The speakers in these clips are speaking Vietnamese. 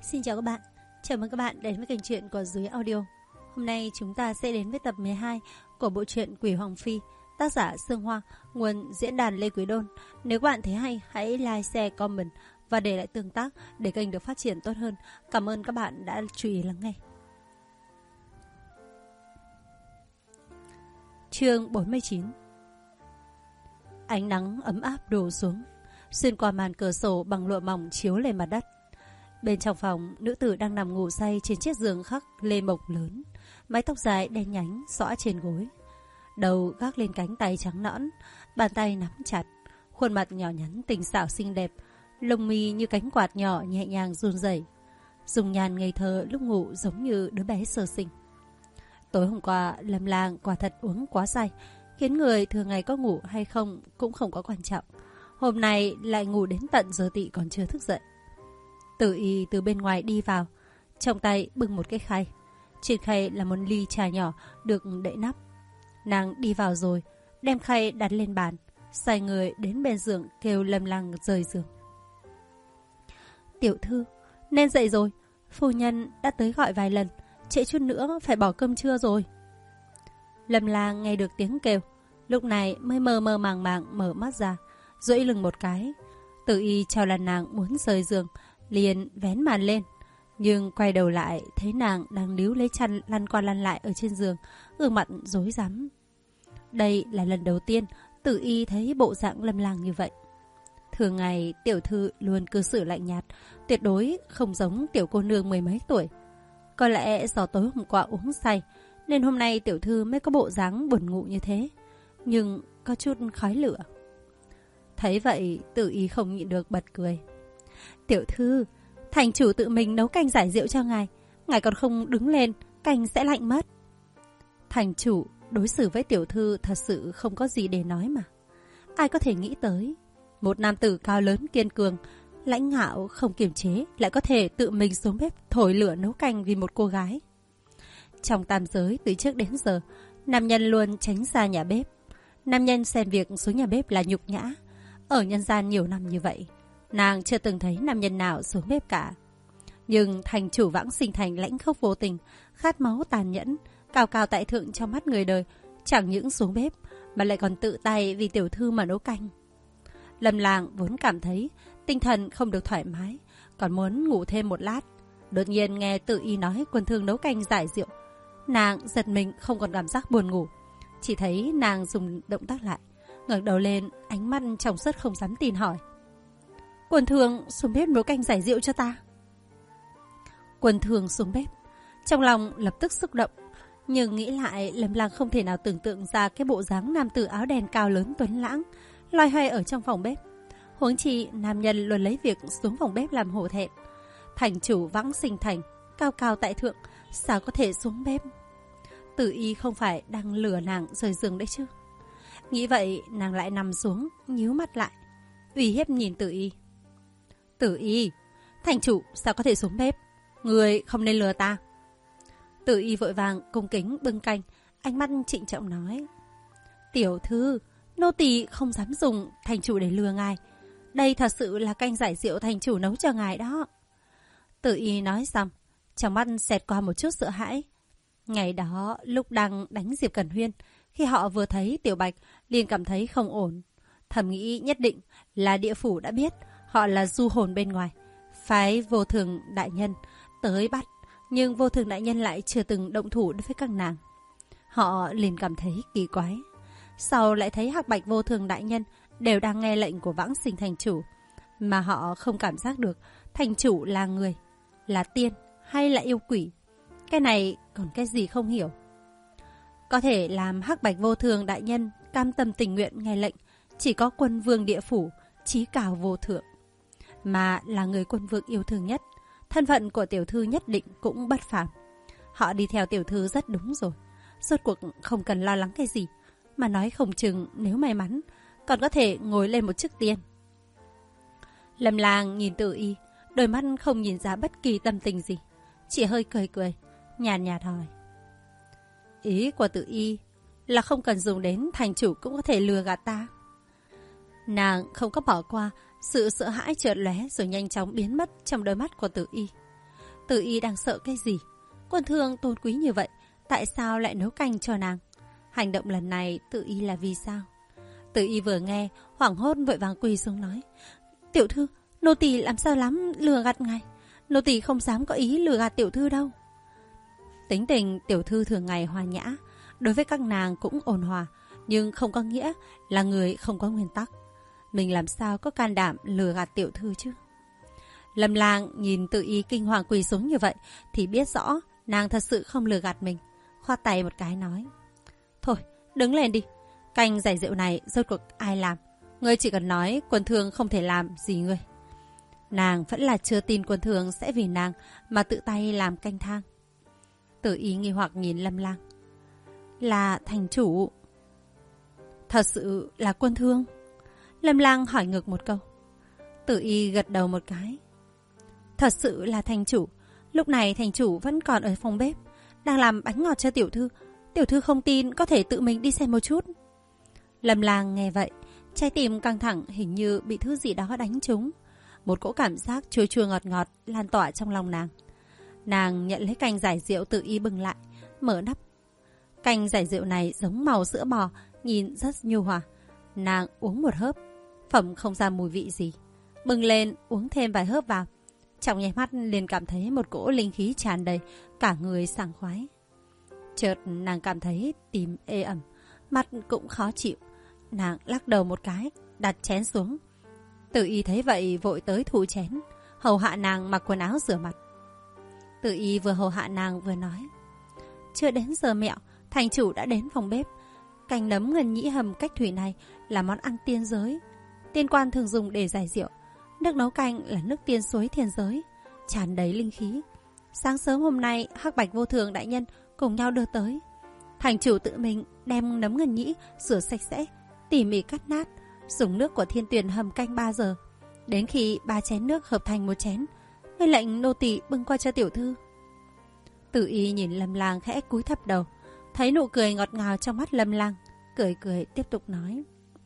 Xin chào các bạn, chào mừng các bạn đến với kênh truyện của Dưới Audio. Hôm nay chúng ta sẽ đến với tập 12 của bộ truyện Quỷ Hoàng Phi, tác giả Sương Hoa, nguồn diễn đàn Lê Quý Đôn. Nếu các bạn thấy hay, hãy like, share, comment và để lại tương tác để kênh được phát triển tốt hơn. Cảm ơn các bạn đã chú ý lắng nghe. Chương 49. Ánh nắng ấm áp đổ xuống, xuyên qua màn cửa sổ bằng lụa mỏng chiếu lên mặt đất. Bên trong phòng, nữ tử đang nằm ngủ say trên chiếc giường khắc lê mộc lớn, mái tóc dài đen nhánh xõa trên gối, đầu gác lên cánh tay trắng nõn, bàn tay nắm chặt, khuôn mặt nhỏ nhắn tinh xảo xinh đẹp, lông mi như cánh quạt nhỏ nhẹ nhàng run rẩy, dùng nhan ngây thơ lúc ngủ giống như đứa bé sơ sinh. Tối hôm qua, Lâm Lang quả thật uống quá say, khiến người thường ngày có ngủ hay không cũng không có quan trọng. Hôm nay lại ngủ đến tận giờ tỵ còn chưa thức dậy. Tử Y từ bên ngoài đi vào, trong tay bưng một cái khay. Trên khay là một ly trà nhỏ được đậy nắp. Nàng đi vào rồi, đem khay đặt lên bàn, xoay người đến bên giường kêu Lâm Lang rời giường. Tiểu thư, nên dậy rồi, phu nhân đã tới gọi vài lần, trễ chút nữa phải bỏ cơm trưa rồi. Lâm Lang nghe được tiếng kêu, lúc này mới mơ mơ màng màng mở mắt ra, duỗi lưng một cái. Tử Y chào là nàng muốn rời giường, liền vén màn lên, nhưng quay đầu lại thấy nàng đang níu lấy chăn lăn qua lăn lại ở trên giường, gương mặt rối rắm. Đây là lần đầu tiên Tử Y thấy bộ dạng Lâm Lang như vậy. Thường ngày tiểu thư luôn cư xử lạnh nhạt, tuyệt đối không giống tiểu cô nương mười mấy tuổi. Có lẽ do tối hôm qua uống say nên hôm nay tiểu thư mới có bộ dáng buồn ngủ như thế, nhưng có chút khói lửa. Thấy vậy, Tử Y không nhịn được bật cười. Tiểu thư, thành chủ tự mình nấu canh giải rượu cho ngài, ngài còn không đứng lên, canh sẽ lạnh mất. Thành chủ đối xử với tiểu thư thật sự không có gì để nói mà. Ai có thể nghĩ tới, một nam tử cao lớn kiên cường, lãnh ngạo không kiềm chế lại có thể tự mình xuống bếp thổi lửa nấu canh vì một cô gái. Trong tam giới từ trước đến giờ, nam nhân luôn tránh xa nhà bếp. Nam nhân xem việc xuống nhà bếp là nhục nhã. Ở nhân gian nhiều năm như vậy, nàng chưa từng thấy nam nhân nào xuống bếp cả. Nhưng thành chủ Vãng Sinh Thành lãnh khốc vô tình, khát máu tàn nhẫn, cao cao tại thượng trong mắt người đời, chẳng những xuống bếp mà lại còn tự tay vì tiểu thư mà nấu canh. Lâm Lang vốn cảm thấy tinh thần không được thoải mái, còn muốn ngủ thêm một lát. Đột nhiên nghe Tử Y nói quân thương nấu canh giải rượu, nàng giật mình không còn cảm giác buồn ngủ. Chỉ thấy nàng dùng động tác lại, ngẩng đầu lên, ánh mắt trong suốt không dám tin hỏi. Quân thường xuống bếp nấu canh giải rượu cho ta. Quân thường xuống bếp, trong lòng lập tức xúc động, nhưng nghĩ lại Lâm Lang không thể nào tưởng tượng ra cái bộ dáng nam tử áo đen cao lớn tuấn lãng loay hoay ở trong phòng bếp. Huống chi nam nhân luôn lấy việc xuống phòng bếp làm hổ thẹn. Thành chủ Vãng Sinh Thành cao cao tại thượng, sao có thể xuống bếp? Tử Y không phải đang lừa nàng rời giường đấy chứ? Nghĩ vậy nàng lại nằm xuống, nhíu mắt lại, uy hiếp nhìn Tử Y. Tử Y, thành chủ sao có thể xuống bếp? Người không nên lừa ta. Tử Y vội vàng cung kính bưng canh, ánh mắt trịnh trọng nói. Tiểu thư, nô tỳ không dám dùng thành chủ để lừa ngài. Đây thật sự là canh giải rượu thành chủ nấu cho ngài đó. Tử Y nói xong, trong mắt xẹt qua một chút sợ hãi. Ngày đó lúc đang đánh Diệp Cẩn Huyên, khi họ vừa thấy Tiểu Bạch liền cảm thấy không ổn. Thầm nghĩ nhất định là địa phủ đã biết họ là du hồn bên ngoài, phái Vô Thường đại nhân tới bắt, nhưng Vô Thường đại nhân lại chưa từng động thủ đối với các nàng. Họ liền cảm thấy kỳ quái. Sau lại thấy Hắc Bạch Vô Thường đại nhân đều đang nghe lệnh của Vãng Sinh thành chủ, mà họ không cảm giác được thành chủ là người, là tiên hay là yêu quỷ. Cái này còn cái gì không hiểu. Có thể làm Hắc Bạch Vô Thường đại nhân cam tâm tình nguyện nghe lệnh chỉ có quân vương địa phủ chí cao vô thượng, mà là người quân vương yêu thương nhất. Thân phận của tiểu thư nhất định cũng bất phàm. Họ đi theo tiểu thư rất đúng rồi. Rốt cuộc không cần lo lắng cái gì, mà nói không chừng nếu may mắn còn có thể ngồi lên một chức tiên. Lâm Lang nhìn Tử Y, đôi mắt không nhìn ra bất kỳ tâm tình gì, chỉ hơi cười cười, nhàn nhạt hỏi. Ý của Tử Y là không cần dùng đến thành chủ cũng có thể lừa gạt ta. Nàng không có bỏ qua sự sợ hãi chợt lóe rồi nhanh chóng biến mất trong đôi mắt của Tử Y. Tử Y đang sợ cái gì? Quân thương tôn quý như vậy, tại sao lại nấu canh cho nàng? Hành động lần này Tử Y là vì sao? Tử Y vừa nghe, hoảng hốt vội vàng quỳ xuống nói: Tiểu thư, nô tỳ làm sao lắm lừa gạt ngài. Nô tỳ không dám có ý lừa gạt tiểu thư đâu. Tính tình tiểu thư thường ngày hòa nhã, đối với các nàng cũng ôn hòa, nhưng không có nghĩa là người không có nguyên tắc. Mình làm sao có can đảm lừa gạt tiểu thư chứ? Lâm Lang nhìn Tử Y kinh hoàng quỳ xuống như vậy thì biết rõ nàng thật sự không lừa gạt mình, khoát tay một cái nói: Thôi, đứng lên đi. Canh giải rượu này rốt cuộc ai làm? Ngươi chỉ cần nói Quân Thương không thể làm gì ngươi. Nàng vẫn là chưa tin Quân Thương sẽ vì nàng mà tự tay làm canh thang. Tử Y nghi hoặc nhìn Lâm Lang. Là thành chủ? Thật sự là Quân Thương? Lâm Lang hỏi ngược một câu. Tử Y gật đầu một cái. Thật sự là thành chủ. Lúc này thành chủ vẫn còn ở phòng bếp, đang làm bánh ngọt cho tiểu thư. Tiểu thư không tin có thể tự mình đi xem một chút. Lâm Lang nghe vậy, trái tim căng thẳng, hình như bị thứ gì đó đánh trúng. Một cỗ cảm giác chua chua ngọt ngọt lan tỏa trong lòng nàng. Nàng nhận lấy canh giải rượu Tử Y bưng lại, mở nắp. Canh giải rượu này giống màu sữa bò, nhìn rất nhu hòa. Nàng uống một hớp, phẩm không ra mùi vị gì. Bưng lên uống thêm vài hớp vào, trong nháy mắt liền cảm thấy một cỗ linh khí tràn đầy, cả người sảng khoái. Chợt nàng cảm thấy tim ê ẩm, mặt cũng khó chịu. Nàng lắc đầu một cái, đặt chén xuống. Tử Y thấy vậy vội tới thu chén, hầu hạ nàng mặc quần áo rửa mặt. Tử Y vừa hầu hạ nàng vừa nói: Chưa đến giờ mẹo, thành chủ đã đến phòng bếp. Canh nấm ngân nhĩ hầm cách thủy này là món ăn tiên giới. Tiên quan thường dùng để giải rượu. Nước nấu canh là nước tiên suối thiên giới, tràn đầy linh khí. Sáng sớm hôm nay, Hắc Bạch Vô Thường đại nhân cùng nhau đưa tới. Thành chủ tự mình đem nấm ngân nhĩ rửa sạch sẽ, tỉ mỉ cắt nát, dùng nước của thiên tuyền hầm canh 3 giờ. Đến khi 3 chén nước hợp thành một chén, mới lệnh nô tỳ bưng qua cho tiểu thư. Tử Y nhìn Lâm Lang khẽ cúi thấp đầu, thấy nụ cười ngọt ngào trong mắt Lâm Lang, cười cười tiếp tục nói: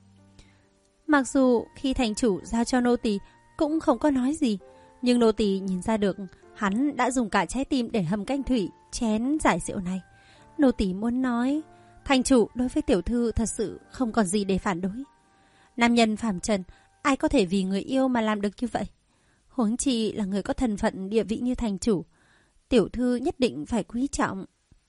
Mặc dù khi thành chủ giao cho nô tỳ cũng không có nói gì, nhưng nô tỳ nhìn ra được hắn đã dùng cả trái tim để hầm canh thủy chén giải rượu này. Nô tỳ muốn nói, thành chủ đối với tiểu thư thật sự không còn gì để phản đối. Nam nhân phàm trần, ai có thể vì người yêu mà làm được như vậy? Huống chi là người có thân phận địa vị như thành chủ, tiểu thư nhất định phải quý trọng.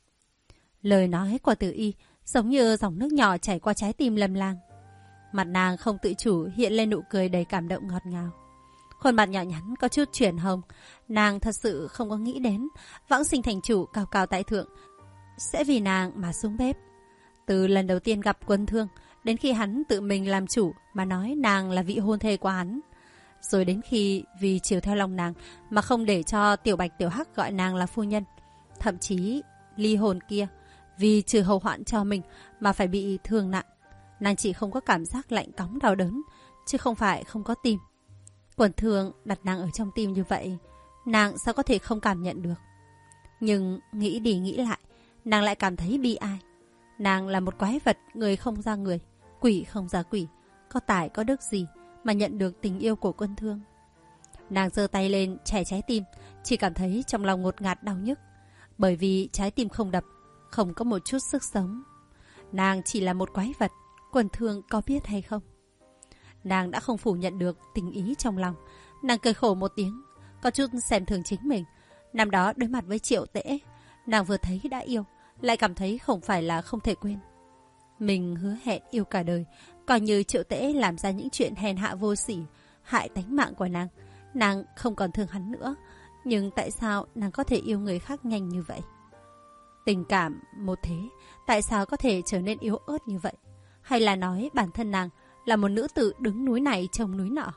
Lời nói của Tử Y giống như dòng nước nhỏ chảy qua trái tim Lâm Lang. Mặt nàng không tự chủ hiện lên nụ cười đầy cảm động ngọt ngào. Khuôn mặt nhỏ nhắn có chút chuyển hồng. Nàng thật sự không có nghĩ đến Vãng Sinh thành chủ cao cao tại thượng sẽ vì nàng mà xuống bếp. Từ lần đầu tiên gặp Quân Thương, đến khi hắn tự mình làm chủ mà nói nàng là vị hôn thê của hắn, rồi đến khi vì chiều theo lòng nàng mà không để cho Tiểu Bạch Tiểu Hắc gọi nàng là phu nhân, thậm chí ly hôn kia, vì trừ hậu hoạn cho mình mà phải bị thương nặng. Nàng chỉ không có cảm giác lạnh cóng đau đớn, chứ không phải không có tim. Quân Thương đặt nàng ở trong tim như vậy, nàng sao có thể không cảm nhận được? Nhưng nghĩ đi nghĩ lại, nàng lại cảm thấy bi ai. Nàng là một quái vật, người không ra người, quỷ không ra quỷ, có tài có đức gì mà nhận được tình yêu của Quân Thương? Nàng giơ tay lên chẻ trái tim, chỉ cảm thấy trong lòng ngột ngạt đau nhức, bởi vì trái tim không đập, không có một chút sức sống. Nàng chỉ là một quái vật, Quân Thương có biết hay không? Nàng đã không phủ nhận được tình ý trong lòng. Nàng cười khổ một tiếng, có chút xem thường chính mình. Năm đó đối mặt với Triệu Tễ, nàng vừa thấy đã yêu, lại cảm thấy không phải là không thể quên. Mình hứa hẹn yêu cả đời, coi như Triệu Tễ làm ra những chuyện hèn hạ vô sỉ, hại tánh mạng của nàng, nàng không còn thương hắn nữa. Nhưng tại sao nàng có thể yêu người khác nhanh như vậy? Tình cảm một thế, tại sao có thể trở nên yếu ớt như vậy? Hay là nói bản thân nàng là một nữ tử đứng núi này trông núi nọ?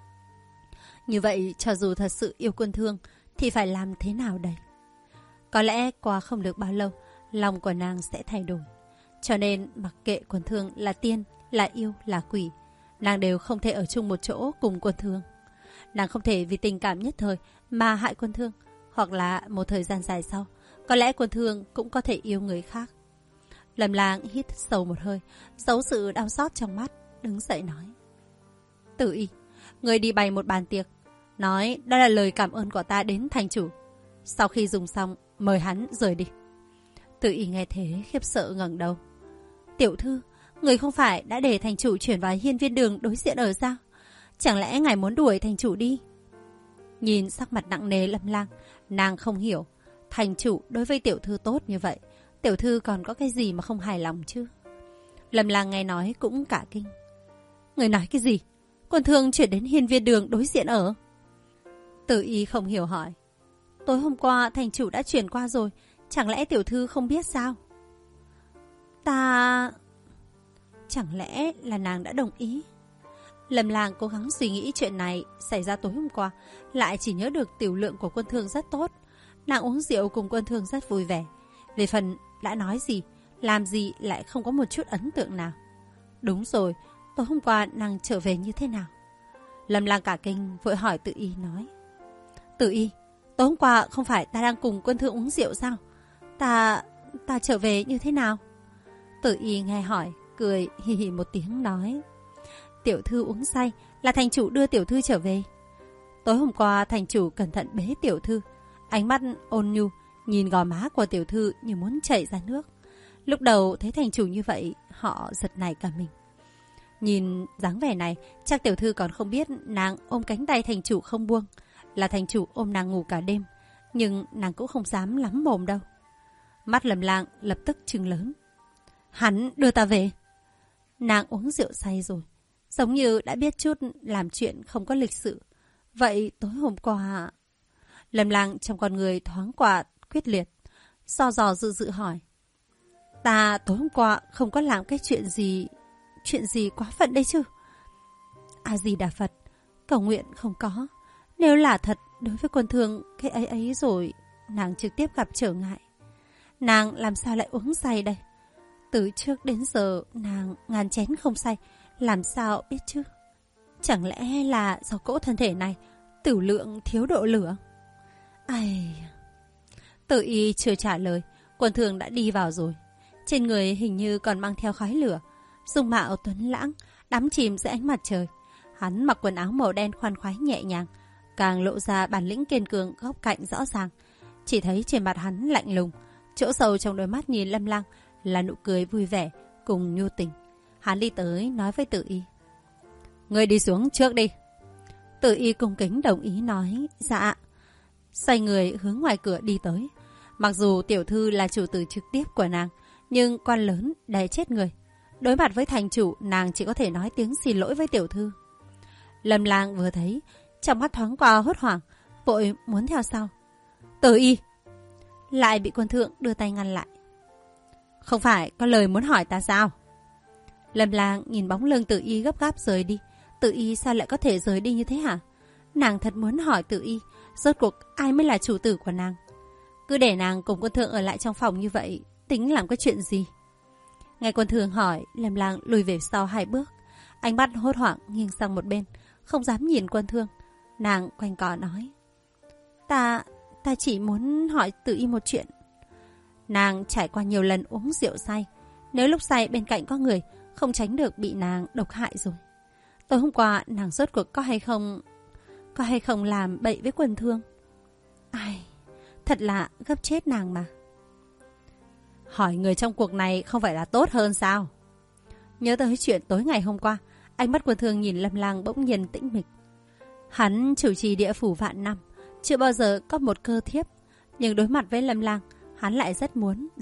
Như vậy, cho dù thật sự yêu Quân Thương thì phải làm thế nào đây? Có lẽ qua không được bao lâu, lòng của nàng sẽ thay đổi. Cho nên mặc kệ Quân Thương là tiên, là yêu, là quỷ, nàng đều không thể ở chung một chỗ cùng Quân Thương. Nàng không thể vì tình cảm nhất thời mà hại Quân Thương, hoặc là một thời gian dài sau, có lẽ Quân Thương cũng có thể yêu người khác. Lâm Lang hít sâu một hơi, giấu sự đau xót trong mắt, đứng dậy nói: Tử Y, người đi bày một bàn tiệc, nói đó là lời cảm ơn của ta đến thành chủ. Sau khi dùng xong, mời hắn rời đi. Từ Y nghe thế khiếp sợ ngẩng đầu. Tiểu thư, người không phải đã để thành chủ chuyển vào hiên viên đường đối diện ở sao? Chẳng lẽ ngài muốn đuổi thành chủ đi? Nhìn sắc mặt nặng nề Lâm Lang, nàng không hiểu. Thành chủ đối với tiểu thư tốt như vậy, tiểu thư còn có cái gì mà không hài lòng chứ? Lâm Lang nghe nói cũng cả kinh. Người nói cái gì? Quân thương chuyển đến hiên viên đường đối diện ở? Từ Y không hiểu hỏi. Tối hôm qua thành chủ đã chuyển qua rồi, chẳng lẽ tiểu thư không biết sao? Chẳng lẽ là nàng đã đồng ý? Lâm Lang cố gắng suy nghĩ chuyện này xảy ra tối hôm qua, lại chỉ nhớ được tiểu lượng của Quân thương rất tốt. Nàng uống rượu cùng Quân thương rất vui vẻ. Về phần đã nói gì, làm gì lại không có một chút ấn tượng nào. Đúng rồi, tối hôm qua nàng trở về như thế nào? Lâm Lang cả kinh vội hỏi Từ Y nói. Từ Y, tối hôm qua không phải ta đang cùng Quân thương uống rượu sao? Ta trở về như thế nào? Từ Y nghe hỏi, cười hì hì một tiếng nói. Tiểu thư uống say, là thành chủ đưa tiểu thư trở về. Tối hôm qua thành chủ cẩn thận bế tiểu thư, ánh mắt ôn nhu nhìn gò má của tiểu thư như muốn chảy ra nước. Lúc đầu thấy thành chủ như vậy, họ giật nảy cả mình. Nhìn dáng vẻ này, chắc tiểu thư còn không biết nàng ôm cánh tay thành chủ không buông, là thành chủ ôm nàng ngủ cả đêm, nhưng nàng cũng không dám lắm mồm đâu. Mắt Lâm Lang lập tức trừng lớn. Hắn đưa ta về. Nàng uống rượu say rồi, giống như đã biết chút làm chuyện không có lịch sự. Vậy tối hôm qua... Lâm Lang trong con người thoáng qua quyết liệt, do dò dự dự hỏi. Ta tối hôm qua không có làm cái chuyện gì quá phận đấy chứ? A Di Đà Phật, cầu nguyện không có. Nếu là thật, đối với Quân thương cái ấy rồi, nàng trực tiếp gặp trở ngại. Nàng làm sao lại uống say đây? Từ trước đến giờ nàng ngàn chén không say, làm sao biết chứ? Chẳng lẽ là do cỗ thân thể này tử lượng thiếu độ lửa? Ai... Từ Y chưa trả lời, Quân thương đã đi vào rồi. Trên người hình như còn mang theo khói lửa, dung mạo tuấn lãng, đắm chìm dưới ánh mặt trời. Hắn mặc quần áo màu đen khoan khoái nhẹ nhàng, càng lộ ra bản lĩnh kiên cường góc cạnh rõ ràng. Chỉ thấy trên mặt hắn lạnh lùng, chỗ sâu trong đôi mắt nhìn Lâm Lang là nụ cười vui vẻ cùng nhu tình. Hắn đi tới nói với Từ Y. Ngươi đi xuống trước đi. Từ Y cung kính đồng ý nói. Dạ. Xoay người hướng ngoài cửa đi tới. Mặc dù tiểu thư là chủ tử trực tiếp của nàng, nhưng quan lớn đè chết người. Đối mặt với thành chủ, nàng chỉ có thể nói tiếng xin lỗi với tiểu thư. Lâm Lang vừa thấy, trong mắt thoáng qua hốt hoảng, vội muốn theo sau. Từ Y lại bị Quân thượng đưa tay ngăn lại. Không phải có lời muốn hỏi ta sao? Lâm Lang nhìn bóng lưng Từ Y gấp gáp rời đi. Từ Y sao lại có thể rời đi như thế hả? Nàng thật muốn hỏi Từ Y, rốt cuộc ai mới là chủ tử của nàng? Cứ để nàng cùng Quân thượng ở lại trong phòng như vậy, tính làm cái chuyện gì? Nghe Quân thượng hỏi, Lâm Lang lùi về sau 2 bước, ánh mắt hốt hoảng nghiêng sang một bên, không dám nhìn Quân thượng. Nàng quanh co nói. Ta chỉ muốn hỏi Từ Y một chuyện. Nàng trải qua nhiều lần uống rượu say, nếu lúc say bên cạnh có người, không tránh được bị nàng độc hại rồi. Tối hôm qua nàng rốt cuộc có hay không làm bậy với Quân thương? Ai, thật là gấp chết nàng mà. Hỏi người trong cuộc này không phải là tốt hơn sao? Nhớ tới chuyện tối ngày hôm qua, ánh mắt Quân thương nhìn Lâm Lang bỗng nhiên tĩnh mịch. Hắn chủ trì địa phủ vạn năm, chưa bao giờ có một cơ thiếp, nhưng đối mặt với Lâm Lang, hắn lại rất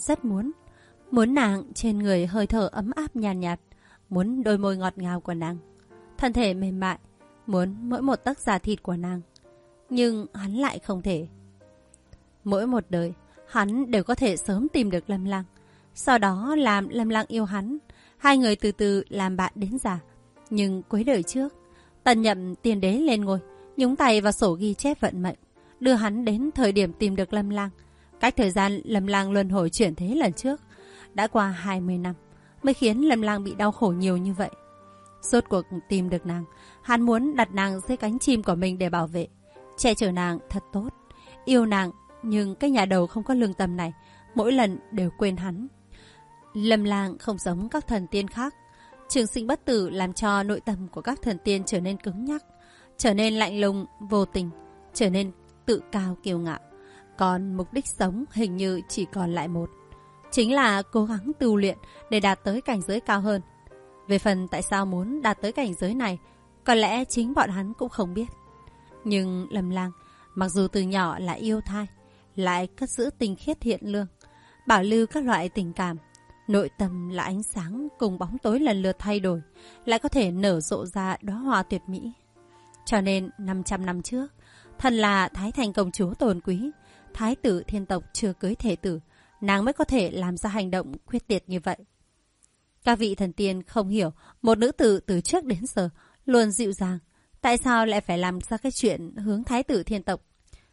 muốn nàng trên người hơi thở ấm áp nhàn nhạt, muốn đôi môi ngọt ngào của nàng, thân thể mềm mại, muốn mỗi một tấc da thịt của nàng. Nhưng hắn lại không thể. Mỗi một đời, hắn đều có thể sớm tìm được Lâm Lang, sau đó làm Lâm Lang yêu hắn, hai người từ từ làm bạn đến già. Nhưng cuối đời trước, Tần Nhậm tiên đế lên ngôi, nhúng tay vào sổ ghi chép vận mệnh, đưa hắn đến thời điểm tìm được Lâm Lang. Cách thời gian Lâm Lang luân hồi chuyển thế lần trước, đã qua 20 năm, mới khiến Lâm Lang bị đau khổ nhiều như vậy. Rốt cuộc tìm được nàng, hắn muốn đặt nàng dưới cánh chim của mình để bảo vệ, che chở nàng thật tốt, yêu nàng. Nhưng cái nhà đầu không có lương tâm này, mỗi lần đều quên hắn. Lâm Lang không giống các thần tiên khác. Trường sinh bất tử làm cho nội tâm của các thần tiên trở nên cứng nhắc, trở nên lạnh lùng, vô tình, trở nên tự cao kiêu ngạo. Còn mục đích sống hình như chỉ còn lại một. Chính là cố gắng tu luyện để đạt tới cảnh giới cao hơn. Về phần tại sao muốn đạt tới cảnh giới này, có lẽ chính bọn hắn cũng không biết. Nhưng Lâm Lang, mặc dù từ nhỏ là yêu thai, lại cất giữ tinh khiết hiện lương, bảo lưu các loại tình cảm, nội tâm là ánh sáng cùng bóng tối lần lượt thay đổi, lại có thể nở rộ ra đóa hoa tuyệt mỹ. Cho nên 500 năm trước, thân là Thái Thành công chúa tôn quý, Thái tử thiên tộc chưa cưới thể tử, nàng mới có thể làm ra hành động quyết liệt như vậy. Các vị thần tiên không hiểu một nữ tử từ trước đến giờ luôn dịu dàng, tại sao lại phải làm ra cái chuyện hướng Thái tử thiên tộc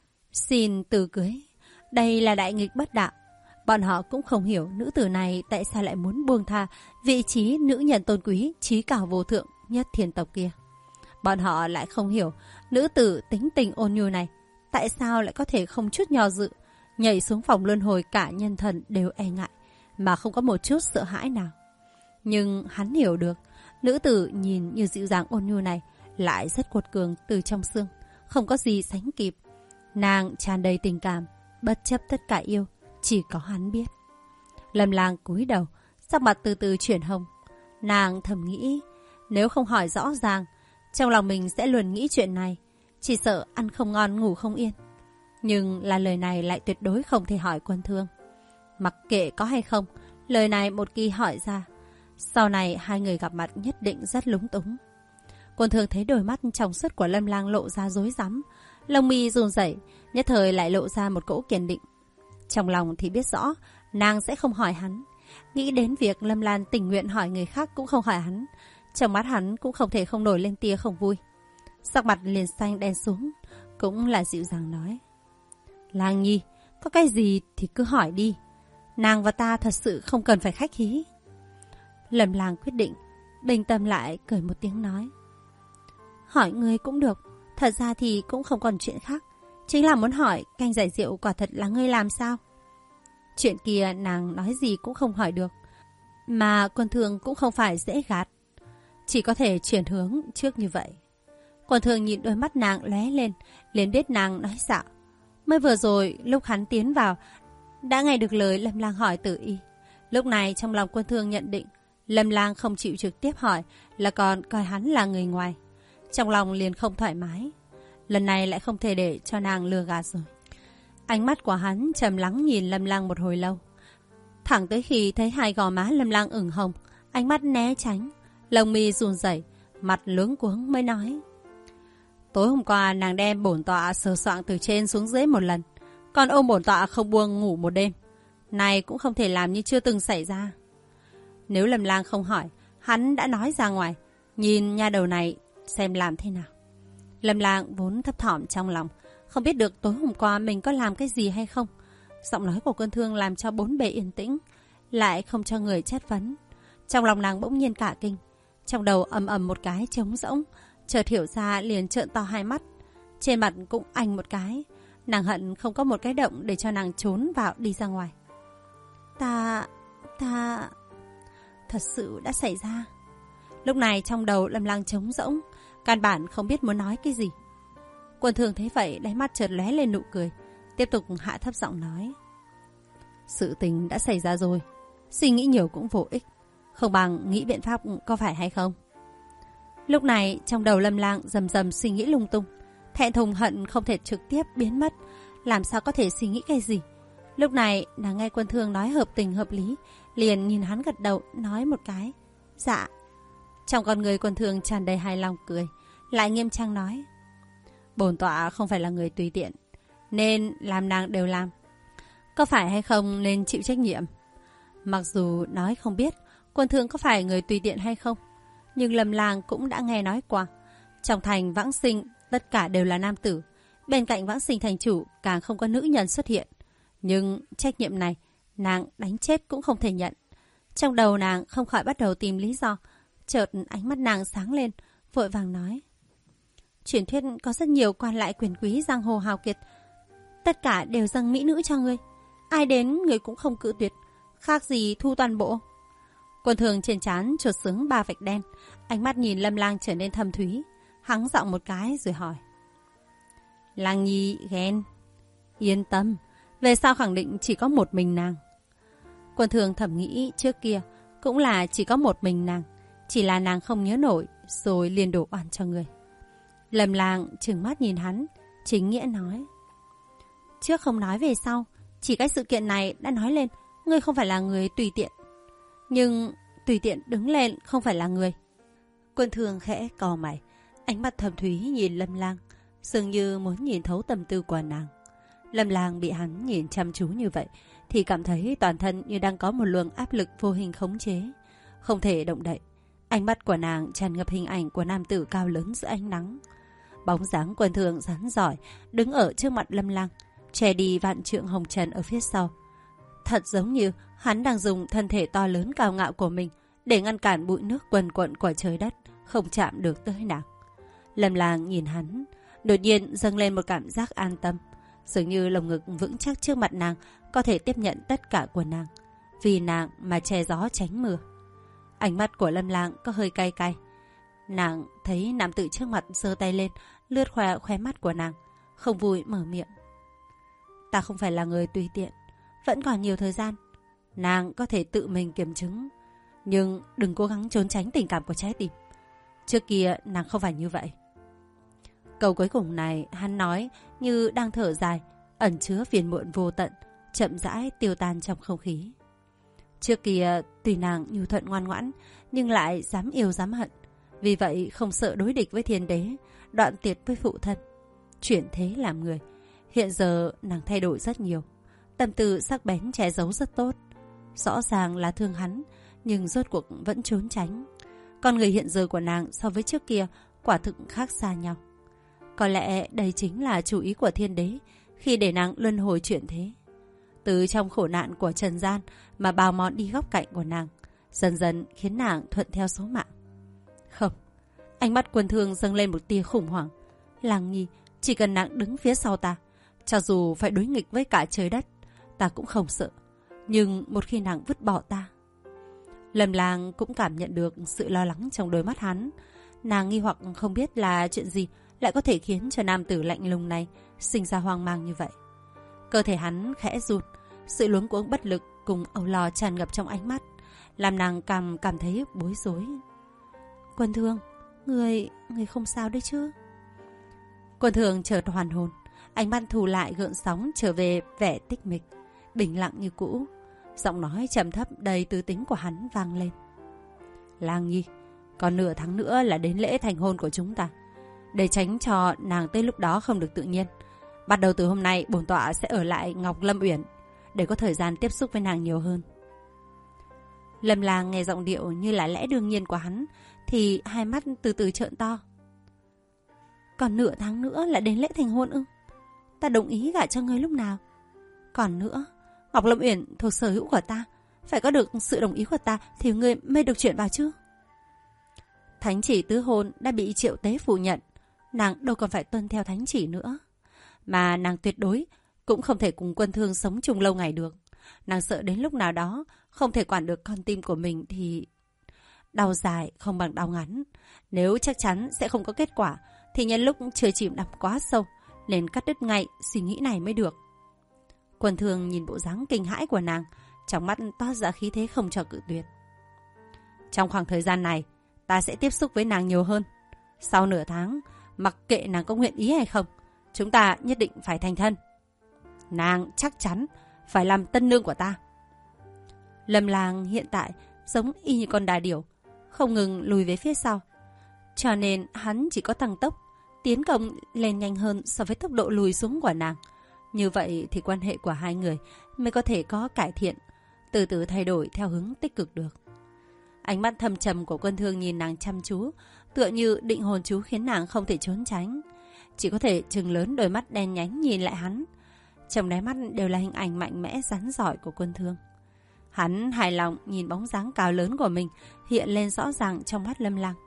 xin từ cưới. Đây là đại nghịch bất đạo. Bọn họ cũng không hiểu nữ tử này tại sao lại muốn buông tha vị trí nữ nhân tôn quý, trí cao vô thượng nhất thiên tộc kia. Bọn họ lại không hiểu nữ tử tính tình ôn nhu này tại sao lại có thể không chút nho dự, nhảy xuống phòng luân hồi cả nhân thần đều e ngại, mà không có một chút sợ hãi nào. Nhưng hắn hiểu được, nữ tử nhìn như dịu dàng ôn nhu này lại rất cuột cường từ trong xương, không có gì sánh kịp. Nàng tràn đầy tình cảm, bất chấp tất cả yêu, chỉ có hắn biết. Lâm Lang cúi đầu, sắc mặt từ từ chuyển hồng. Nàng thầm nghĩ, nếu không hỏi rõ ràng, trong lòng mình sẽ luôn nghĩ chuyện này, chỉ sợ ăn không ngon ngủ không yên. Nhưng là lời này lại tuyệt đối không thể hỏi Quân Thương. Mặc kệ có hay không, lời này một khi hỏi ra, sau này hai người gặp mặt nhất định rất lúng túng. Quân Thương thấy đôi mắt trong suốt của Lâm Lang lộ ra rối rắm, lông mi run rẩy, nhất thời lại lộ ra một cỗ kiên định. Trong lòng thì biết rõ nàng sẽ không hỏi hắn, nghĩ đến việc Lâm Lan tình nguyện hỏi người khác cũng không hỏi hắn, trong mắt hắn cũng không thể không nổi lên tia không vui. Sắc mặt liền xanh đen xuống, cũng là dịu dàng nói: Lang Nhi, có cái gì thì cứ hỏi đi, nàng và ta thật sự không cần phải khách khí. Lâm Lang quyết định, bình tâm lại cười một tiếng nói: Hỏi ngươi cũng được, thật ra thì cũng không còn chuyện khác, chính là muốn hỏi canh giải rượu quả thật là ngươi làm sao? Chuyện kia nàng nói gì cũng không hỏi được, mà Quân Thương cũng không phải dễ gạt, chỉ có thể chuyển hướng trước như vậy. Quân Thương nhìn đôi mắt nàng lóe lên, liền biết nàng nói xạo. Mới vừa rồi lúc hắn tiến vào đã nghe được lời Lâm Lang hỏi Tử Y. Lúc này trong lòng Quân Thương nhận định Lâm Lang không chịu trực tiếp hỏi, là còn coi hắn là người ngoài. Trong lòng liền không thoải mái. Lần này lại không thể để cho nàng lừa gạt rồi. Ánh mắt của hắn trầm lắng nhìn Lâm Lang một hồi lâu, thẳng tới khi thấy hai gò má Lâm Lang ửng hồng, ánh mắt né tránh, lông mi run rẩy, mặt luống cuống mới nói: Tối hôm qua nàng đem bổn tọa sờ soạng từ trên xuống dưới một lần, còn ôm bổn tọa không buông ngủ một đêm. Này cũng không thể làm như chưa từng xảy ra. Nếu Lâm Lang không hỏi, hắn đã nói ra ngoài, nhìn nha đầu này xem làm thế nào. Lâm Lang vốn thấp thỏm trong lòng, không biết được tối hôm qua mình có làm cái gì hay không. Giọng nói của Quân Thương làm cho bốn bề yên tĩnh, lại không cho người chất vấn. Trong lòng nàng bỗng nhiên cả kinh, trong đầu ầm ầm một cái trống rỗng, chợt hiểu ra liền trợn to hai mắt, trên mặt cũng ảnh một cái. Nàng hận không có một cái động để cho nàng trốn vào đi ra ngoài. Ta thật sự đã xảy ra. Lúc này trong đầu Lâm Lang trống rỗng, căn bản không biết muốn nói cái gì. Quân Thương thấy vậy, đáy mắt chợt lóe lên nụ cười, tiếp tục hạ thấp giọng nói: Sự tình đã xảy ra rồi, suy nghĩ nhiều cũng vô ích, không bằng nghĩ biện pháp, có phải hay không? Lúc này trong đầu Lâm Lang rầm rầm suy nghĩ lung tung, thẹn thùng hận không thể trực tiếp biến mất, làm sao có thể suy nghĩ cái gì. Lúc này nàng nghe Quân Thương nói hợp tình hợp lý, liền nhìn hắn gật đầu nói một cái: Dạ. Trong con người Quân Thương tràn đầy hài lòng cười, lại nghiêm trang nói: Bổn tọa không phải là người tùy tiện, nên làm nàng đều làm, có phải hay không nên chịu trách nhiệm. Mặc dù nói không biết Quân Thương có phải người tùy tiện hay không, nhưng Lâm Lang cũng đã nghe nói qua, trong thành Vãng Sinh tất cả đều là nam tử, bên cạnh Vãng Sinh thành chủ càng không có nữ nhân xuất hiện. Nhưng trách nhiệm này nàng đánh chết cũng không thể nhận. Trong đầu nàng không khỏi bắt đầu tìm lý do, chợt ánh mắt nàng sáng lên, vội vàng nói: Truyền thuyết có rất nhiều quan lại quyền quý giang hồ hào kiệt, tất cả đều dâng mỹ nữ cho ngươi, ai đến người cũng không cự tuyệt, khác gì thu toàn bộ. Quân Thương trên trán chợt sướng 3 vạch đen, ánh mắt nhìn Lâm Lang trở nên thâm thúy, hắng giọng một cái rồi hỏi: Lang Nhi ghen? Yên tâm, Về sau khẳng định chỉ có một mình nàng. Quân Thương thầm nghĩ trước kia cũng là chỉ có một mình nàng, chỉ là nàng không nhớ nổi rồi liền đổ oan cho người. Lâm Lang trừng mắt nhìn hắn, chính nghĩa nói: Trước không nói về sau, chỉ cái sự kiện này đã nói lên ngươi không phải là người tùy tiện. Nhưng tùy tiện đứng lên không phải là người. Quân Thương khẽ cau mày, ánh mắt thâm thúy nhìn Lâm Lang, dường như muốn nhìn thấu tâm tư của nàng. Lâm Lang bị hắn nhìn chăm chú như vậy thì cảm thấy toàn thân như đang có một luồng áp lực vô hình khống chế, không thể động đậy. Ánh mắt của nàng tràn ngập hình ảnh của nam tử cao lớn giữa ánh nắng. Bóng dáng Quân Thương rắn giỏi đứng ở trước mặt Lâm Lang, che đi vạn trượng hồng trần ở phía sau. Thật giống như hắn đang dùng thân thể to lớn cao ngạo của mình để ngăn cản bụi nước quần quận của trời đất không chạm được tới nàng. Lâm Lang nhìn hắn, đột nhiên dâng lên một cảm giác an tâm, dường như lồng ngực vững chắc trước mặt nàng có thể tiếp nhận tất cả của nàng, vì nàng mà che gió tránh mưa. Ánh mắt của Lâm Lang có hơi cay cay. Nàng thấy nam tử trước mặt giơ tay lên, lướt khóe mắt của nàng, không vui mở miệng: Ta không phải là người tùy tiện, vẫn còn nhiều thời gian. Nàng có thể tự mình kiểm chứng, nhưng đừng cố gắng trốn tránh tình cảm của trái tim. Trước kia nàng không phải như vậy. Câu cuối cùng này hắn nói như đang thở dài, ẩn chứa phiền muộn vô tận, chậm rãi tiêu tan trong không khí. Trước kia tuy nàng nhu thuận ngoan ngoãn, nhưng lại dám yêu dám hận, vì vậy không sợ đối địch với thiên đế, đoạn tuyệt với phụ thân, chuyển thế làm người. Hiện giờ nàng thay đổi rất nhiều, tâm tư sắc bén che giấu rất tốt. Rõ ràng là thương hắn, nhưng rốt cuộc vẫn trốn tránh. Con người hiện giờ của nàng so với trước kia quả thực khác xa nhau. Có lẽ đây chính là chủ ý của thiên đế khi để nàng luân hồi chuyển thế. Từ trong khổ nạn của trần gian mà bào mòn đi góc cạnh của nàng, dần dần khiến nàng thuận theo số mạng. Không, ánh mắt Quân Thương dâng lên một tia khủng hoảng. Lang Nhi, chỉ cần nàng đứng phía sau ta, cho dù phải đối nghịch với cả trời đất, ta cũng không sợ. Nhưng một khi nàng vứt bỏ ta... Lâm Lang cũng cảm nhận được sự lo lắng trong đôi mắt hắn. Nàng nghi hoặc không biết là chuyện gì lại có thể khiến cho nam tử lạnh lùng này sinh ra hoang mang như vậy. Cơ thể hắn khẽ rụt, sự luống cuống bất lực cùng âu lo tràn ngập trong ánh mắt, làm nàng cảm thấy bối rối. Quân Thương, người không sao đấy chứ? Quân Thương chợt hoàn hồn, ánh mắt thu lại gợn sóng trở về vẻ tích mịch, bình lặng như cũ. Giọng nói trầm thấp đầy tư tính của hắn vang lên: Lang Nhi, còn nửa tháng nữa là đến lễ thành hôn của chúng ta. Để tránh cho nàng tới lúc đó không được tự nhiên, bắt đầu từ hôm nay bổn tọa sẽ ở lại Ngọc Lâm Uyển để có thời gian tiếp xúc với nàng nhiều hơn. Lâm Lang nghe giọng điệu như là lẽ đương nhiên của hắn thì hai mắt từ từ trợn to. Còn nửa tháng nữa là đến lễ thành hôn ư? Ta đồng ý gả cho ngươi lúc nào? Còn nữa, Ngọc Lâm Uyển thuộc sở hữu của ta, phải có được sự đồng ý của ta thì ngươi mới được chuyển vào chứ. Thánh chỉ tứ hôn đã bị Triệu Tế phủ nhận, nàng đâu còn phải tuân theo thánh chỉ nữa. Mà nàng tuyệt đối cũng không thể cùng Quân Thương sống chung lâu ngày được. Nàng sợ đến lúc nào đó không thể quản được con tim của mình thì... Đau dài không bằng đau ngắn. Nếu chắc chắn sẽ không có kết quả thì nhân lúc chưa chìm đắm quá sâu nên cắt đứt ngay suy nghĩ này mới được. Quân Thương nhìn bộ dáng kinh hãi của nàng, trong mắt toát ra khí thế không cho cự tuyệt. Trong khoảng thời gian này, ta sẽ tiếp xúc với nàng nhiều hơn. Sau nửa tháng, mặc kệ nàng có nguyện ý hay không, chúng ta nhất định phải thành thân. Nàng chắc chắn phải làm tân nương của ta. Lâm Lang hiện tại giống y như con đà điểu, không ngừng lùi về phía sau. Cho nên hắn chỉ có tăng tốc, tiến công lên nhanh hơn so với tốc độ lùi xuống của nàng. Như vậy thì quan hệ của hai người mới có thể có cải thiện, từ từ thay đổi theo hướng tích cực được. Ánh mắt thâm trầm của Quân Thương nhìn nàng chăm chú, tựa như định hồn chú khiến nàng không thể trốn tránh. Chỉ có thể trừng lớn đôi mắt đen nhánh nhìn lại hắn. Trong đáy mắt đều là hình ảnh mạnh mẽ rắn giỏi của Quân Thương. Hắn hài lòng nhìn bóng dáng cao lớn của mình hiện lên rõ ràng trong mắt Lâm Lang.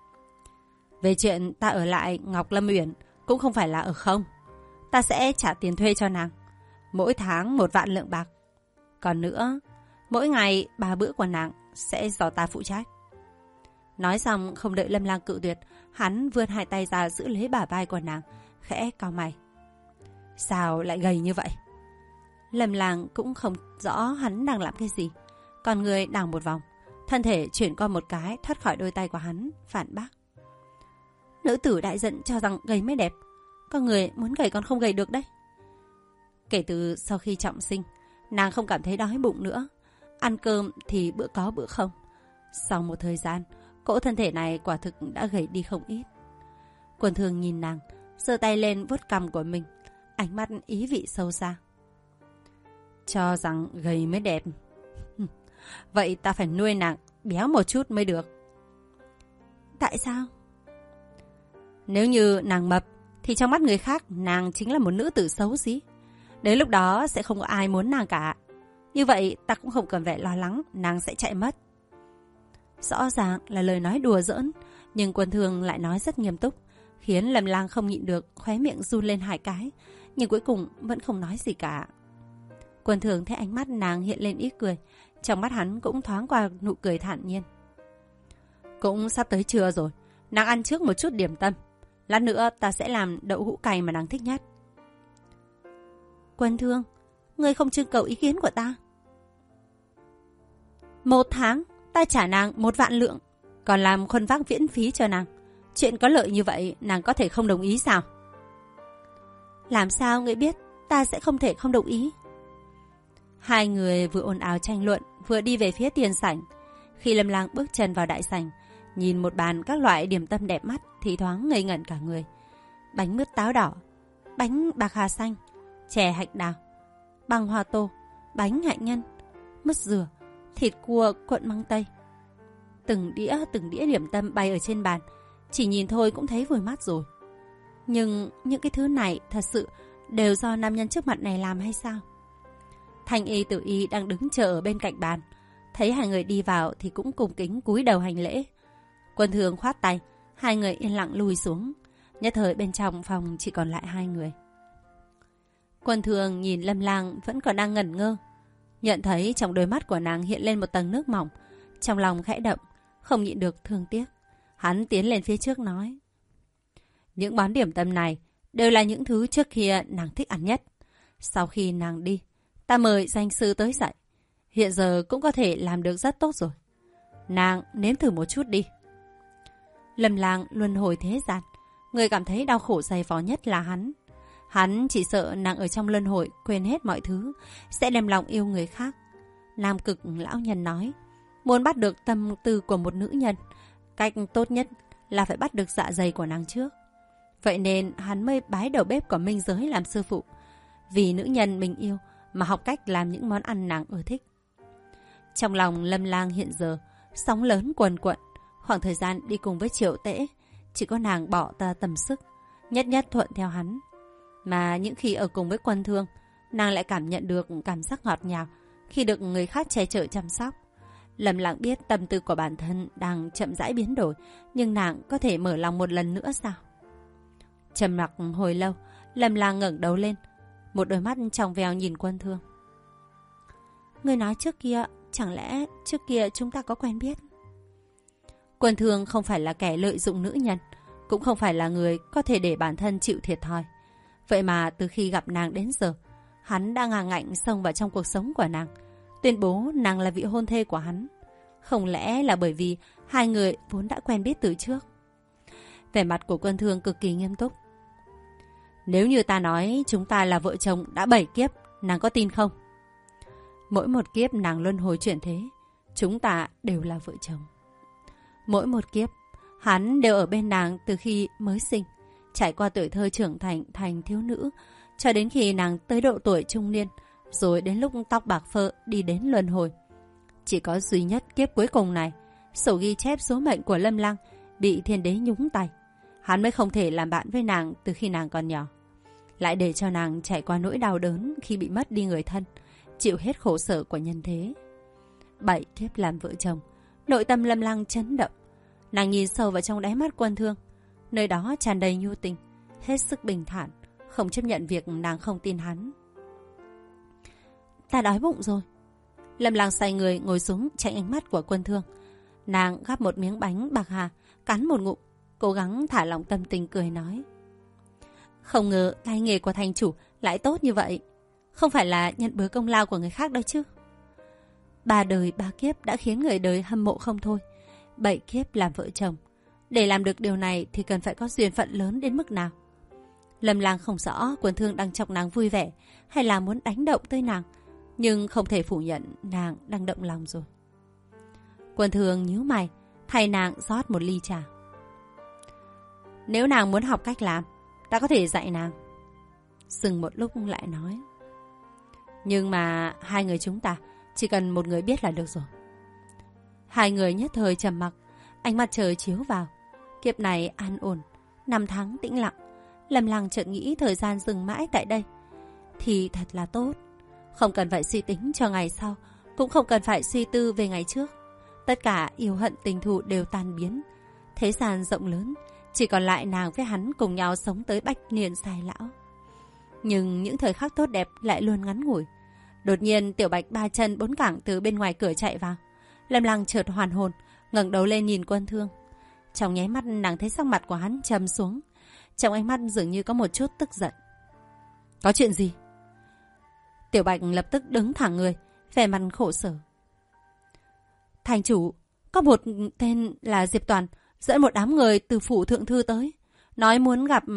Về chuyện ta ở lại Ngọc Lâm Uyển cũng không phải là ở không. Ta sẽ trả tiền thuê cho nàng, mỗi tháng 1 vạn lượng bạc. Còn nữa, mỗi ngày 3 bữa của nàng sẽ do ta phụ trách. Nói xong không đợi Lâm Lang cự tuyệt, hắn vươn hai tay ra giữ lấy bả vai của nàng, khẽ cau mày. Sao lại gầy như vậy? Lâm Lang cũng không rõ hắn đang làm cái gì. Còn người đảo một vòng, thân thể chuyển qua một cái thoát khỏi đôi tay của hắn, phản bác. Nữ tử đại giận cho rằng gầy mới đẹp. Con người muốn gầy còn không gầy được đấy. Kể từ sau khi trọng sinh, nàng không cảm thấy đói bụng nữa. Ăn cơm thì bữa có bữa không. Sau một thời gian, cỗ thân thể này quả thực đã gầy đi không ít. Quân Thương nhìn nàng, giơ tay lên vuốt cằm của mình, ánh mắt ý vị sâu xa. Cho rằng gầy mới đẹp. Vậy ta phải nuôi nàng béo một chút mới được. Tại sao? Nếu như nàng mập thì trong mắt người khác nàng chính là một nữ tử xấu xí. Đến lúc đó sẽ không có ai muốn nàng cả. Như vậy ta cũng không cần phải lo lắng nàng sẽ chạy mất. Rõ ràng là lời nói đùa giỡn, nhưng Quân Thương lại nói rất nghiêm túc, khiến Lâm Lang không nhịn được khóe miệng run lên 2 cái, nhưng cuối cùng vẫn không nói gì cả. Quân Thương thấy ánh mắt nàng hiện lên ít cười, trong mắt hắn cũng thoáng qua nụ cười thản nhiên. Cũng sắp tới trưa rồi, nàng ăn trước một chút điểm tâm. Lát nữa ta sẽ làm đậu hũ cay mà nàng thích nhất. Quân Thương, ngươi không trưng cầu ý kiến của ta. 1 tháng, ta trả nàng 1 vạn lượng, còn làm khuôn vác viễn phí cho nàng. Chuyện có lợi như vậy, nàng có thể không đồng ý sao? Làm sao ngươi biết ta sẽ không thể không đồng ý? Hai người vừa ồn ào tranh luận, vừa đi về phía tiền sảnh. Khi Lâm Lang bước chân vào đại sảnh, nhìn một bàn các loại điểm tâm đẹp mắt thì thoáng ngây ngẩn cả người. Bánh mứt táo đỏ, bánh bạc hà xanh, chè hạch đào, băng hoa tô, bánh hạnh nhân, mứt dừa, thịt cua cuộn măng tây. Từng đĩa điểm tâm bày ở trên bàn, chỉ nhìn thôi cũng thấy vui mắt rồi. Nhưng những cái thứ này thật sự đều do nam nhân trước mặt này làm hay sao? Thanh Y Tử Y đang đứng chờ ở bên cạnh bàn, thấy hai người đi vào thì cũng cung kính cúi đầu hành lễ. Quân Thương khoát tay, hai người yên lặng lùi xuống. Nhất thời bên trong phòng chỉ còn lại hai người. Quân Thương nhìn Lâm Lang vẫn còn đang ngẩn ngơ, nhận thấy trong đôi mắt của nàng hiện lên một tầng nước mỏng, trong lòng khẽ động, không nhịn được thương tiếc. Hắn tiến lên phía trước nói: những món điểm tâm này đều là những thứ trước kia nàng thích ăn nhất. Sau khi nàng đi, ta mời danh sư tới dạy, hiện giờ cũng có thể làm được rất tốt rồi. Nàng nếm thử một chút đi. Lâm Lang luân hồi thế gian, người cảm thấy đau khổ dày vò nhất là hắn. Hắn chỉ sợ nàng ở trong luân hồi quên hết mọi thứ, sẽ đem lòng yêu người khác. Nam Cực lão nhân nói, muốn bắt được tâm tư của một nữ nhân, cách tốt nhất là phải bắt được dạ dày của nàng trước. Vậy nên hắn mới bái đầu bếp của Minh Giới làm sư phụ, vì nữ nhân mình yêu mà học cách làm những món ăn nàng ưa thích. Trong lòng Lâm Lang hiện giờ sóng lớn cuồn cuộn. Khoảng thời gian đi cùng với Triệu Tễ, chỉ có nàng bỏ ta tầm sức, nhất nhất thuận theo hắn. Mà những khi ở cùng với Quân Thương, nàng lại cảm nhận được cảm giác ngọt ngào khi được người khác che chở chăm sóc. Lâm Lang biết tâm tư của bản thân đang chậm rãi biến đổi, nhưng nàng có thể mở lòng một lần nữa sao? Trầm mặc hồi lâu, Lâm Lang ngẩng đầu lên, một đôi mắt trong veo nhìn Quân Thương. Ngươi nói trước kia, chẳng lẽ trước kia chúng ta có quen biết? Quân Thương không phải là kẻ lợi dụng nữ nhân, cũng không phải là người có thể để bản thân chịu thiệt thòi. Vậy mà từ khi gặp nàng đến giờ, hắn đã ngang ngạnh xông vào trong cuộc sống của nàng, tuyên bố nàng là vị hôn thê của hắn. Không lẽ là bởi vì hai người vốn đã quen biết từ trước? Vẻ mặt của Quân Thương cực kỳ nghiêm túc. Nếu như ta nói chúng ta là vợ chồng đã 7 kiếp, nàng có tin không? Mỗi một kiếp nàng luân hồi chuyển thế, chúng ta đều là vợ chồng. Mỗi một kiếp, hắn đều ở bên nàng từ khi mới sinh, trải qua tuổi thơ trưởng thành thành thiếu nữ, cho đến khi nàng tới độ tuổi trung niên, rồi đến lúc tóc bạc phơ đi đến luân hồi. Chỉ có duy nhất kiếp cuối cùng này, sổ ghi chép số mệnh của Lâm Lang bị thiên đế nhúng tay, hắn mới không thể làm bạn với nàng từ khi nàng còn nhỏ, lại để cho nàng trải qua nỗi đau đớn khi bị mất đi người thân, chịu hết khổ sở của nhân thế. 7 kiếp làm vợ chồng, nội tâm Lâm Lang chấn động. Nàng nhìn sâu vào trong đáy mắt Quân Thương, nơi đó tràn đầy nhu tình, hết sức bình thản, không chấp nhận việc nàng không tin hắn. Ta đói bụng rồi. Lâm Lang xoay người ngồi xuống tránh ánh mắt của Quân Thương. Nàng gắp một miếng bánh bạc hà, cắn một ngụm, cố gắng thả lỏng tâm tình cười nói: không ngờ tay nghề của thành chủ lại tốt như vậy. không phải là nhận bớ công lao của người khác đâu chứ. 3 đời 3 kiếp đã khiến người đời hâm mộ không thôi. 7 kiếp làm vợ chồng. Để làm được điều này thì cần phải có duyên phận lớn đến mức nào. Lâm Lang không rõ Quân Thương đang chọc nàng vui vẻ hay là muốn đánh động tới nàng, nhưng không thể phủ nhận nàng đang động lòng rồi. Quân Thương nhíu mày, thay nàng rót một ly trà. Nếu nàng muốn học cách làm, ta có thể dạy nàng. Dừng một lúc lại nói. Nhưng mà hai người chúng ta chỉ cần một người biết là được rồi. Hai người nhất thời trầm mặc, ánh mặt trời chiếu vào. Kiếp này an ổn, 5 tháng tĩnh lặng. Lâm Lang chợt nghĩ thời gian dừng mãi tại đây thì thật là tốt. Không cần phải suy tính cho ngày sau, cũng không cần phải suy tư về ngày trước. Tất cả yêu hận tình thù đều tan biến. Thế gian rộng lớn, chỉ còn lại nàng với hắn cùng nhau sống tới bách niên dài lão. Nhưng những thời khắc tốt đẹp lại luôn ngắn ngủi. Đột nhiên Tiểu Bạch 3 chân 4 cẳng từ bên ngoài cửa chạy vào. Lâm Lang chợt hoàn hồn, ngẩng đầu lên nhìn Quân Thương. Trong nháy mắt nàng thấy sắc mặt của hắn trầm xuống, trong ánh mắt dường như có một chút tức giận. Có chuyện gì? Tiểu Bạch lập tức đứng thẳng người, vẻ mặt khổ sở. Thành chủ, có một tên là Diệp Toàn dẫn một đám người từ phủ thượng thư tới, nói muốn gặp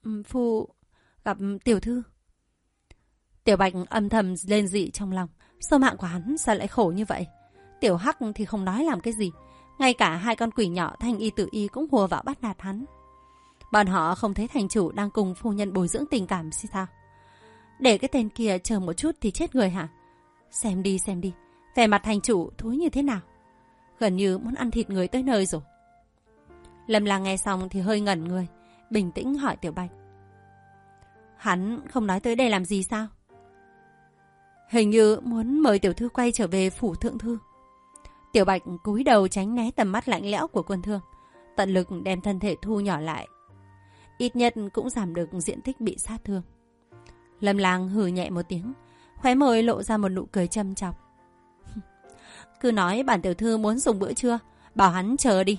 tiểu thư. Tiểu Bạch âm thầm lên dị trong lòng, số mạng của hắn sao lại khổ như vậy? Tiểu Hắc thì không nói làm cái gì, ngay cả 2 con quỷ nhỏ Thanh Y Tử Y cũng hùa vào bắt nạt hắn. Bọn họ không thấy thành chủ đang cùng phu nhân bồi dưỡng tình cảm gì sao? Để cái tên kia chờ một chút thì chết người hả? Xem đi, vẻ mặt thành chủ thúi như thế nào? Gần như muốn ăn thịt người tới nơi rồi. Lâm Lang nghe xong thì hơi ngẩn người, bình tĩnh hỏi Tiểu Bạch. Hắn không nói tới đây làm gì sao? Hình như muốn mời tiểu thư quay trở về phủ thượng thư. Tiểu Bạch cúi đầu tránh né tầm mắt lạnh lẽo của Quân Thương, tận lực đem thân thể thu nhỏ lại. Ít nhất cũng giảm được diện tích bị sát thương. Lâm Lang hừ nhẹ một tiếng, khóe môi lộ ra một nụ cười châm chọc. Cứ nói bản tiểu thư muốn dùng bữa trưa, bảo hắn chờ đi.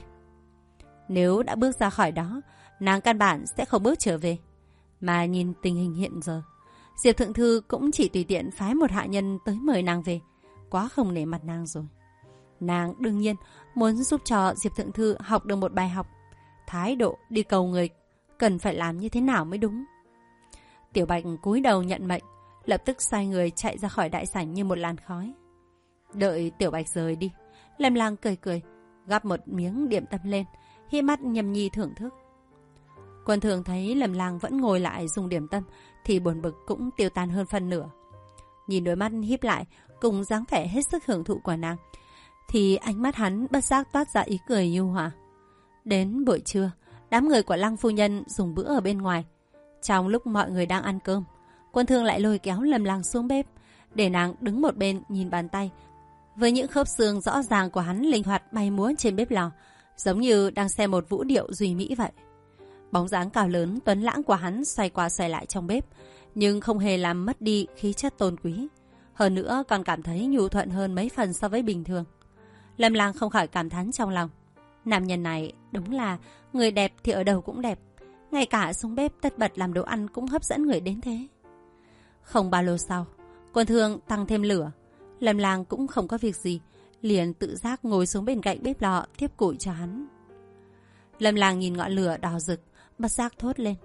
Nếu đã bước ra khỏi đó, nàng căn bản sẽ không bước trở về. Mà nhìn tình hình hiện giờ, Diệp thượng thư cũng chỉ tùy tiện phái một hạ nhân tới mời nàng về, quá không nể mặt nàng rồi. Nàng đương nhiên muốn giúp cho Diệp thượng thư học được một bài học, thái độ đi cầu người cần phải làm như thế nào mới đúng. Tiểu Bạch cúi đầu nhận mệnh, lập tức xoay người chạy ra khỏi đại sảnh như một làn khói. Đợi Tiểu Bạch rời đi, Lâm Lang cười, gắp một miếng điểm tâm lên, hi mắt nhâm nhi thưởng thức. Quân Thường thấy Lâm Lang vẫn ngồi lại dùng điểm tâm thì buồn bực cũng tiêu tan hơn phần nửa. Nhìn đôi mắt híp lại cùng dáng vẻ hết sức hưởng thụ của nàng, thì ánh mắt hắn bất giác toát ra ý cười nhu hòa. Đến buổi trưa, đám người của Lăng phu nhân dùng bữa ở bên ngoài. Trong lúc mọi người đang ăn cơm, Quân Thương lại lôi kéo Lâm Lang xuống bếp, để nàng đứng một bên nhìn bàn tay với những khớp xương rõ ràng của hắn linh hoạt bay múa trên bếp lò, giống như đang xem một vũ điệu duy mỹ vậy. Bóng dáng cao lớn tuấn lãng của hắn xoay qua xoay lại trong bếp, nhưng không hề làm mất đi khí chất tôn quý. Hơn nữa còn cảm thấy nhu thuận hơn mấy phần so với bình thường. Lâm Lang không khỏi cảm thán trong lòng. Nam nhân này đúng là người đẹp thì ở đâu cũng đẹp, ngay cả xuống bếp tất bật làm đồ ăn cũng hấp dẫn người đến thế. Không bao lâu sau, Quân Thương tăng thêm lửa. Lâm Lang cũng không có việc gì, liền tự giác ngồi xuống bên cạnh bếp lò tiếp củi cho hắn. Lâm Lang nhìn ngọn lửa đỏ rực, bất giác thốt lên.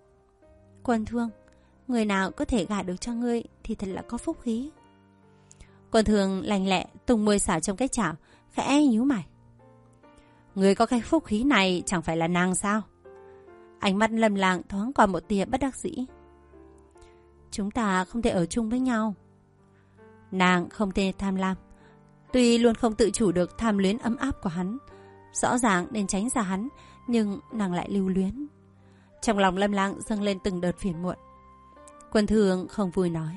Quân Thương, người nào có thể gả được cho ngươi thì thật là có phúc khí. Quân Thương lành lẹ tung môi xả trong cái chảo, khẽ nhíu mày. Người có cái phúc khí này chẳng phải là nàng sao? Ánh mắt Lâm Lang thoáng qua một tia bất đắc dĩ. Chúng ta không thể ở chung với nhau. Nàng không thể tham lam, tuy luôn không tự chủ được tham luyến ấm áp của hắn. Rõ ràng nên tránh xa hắn, nhưng nàng lại lưu luyến. Trong lòng Lâm Lang dâng lên từng đợt phiền muộn. Quân Thương không vui nói.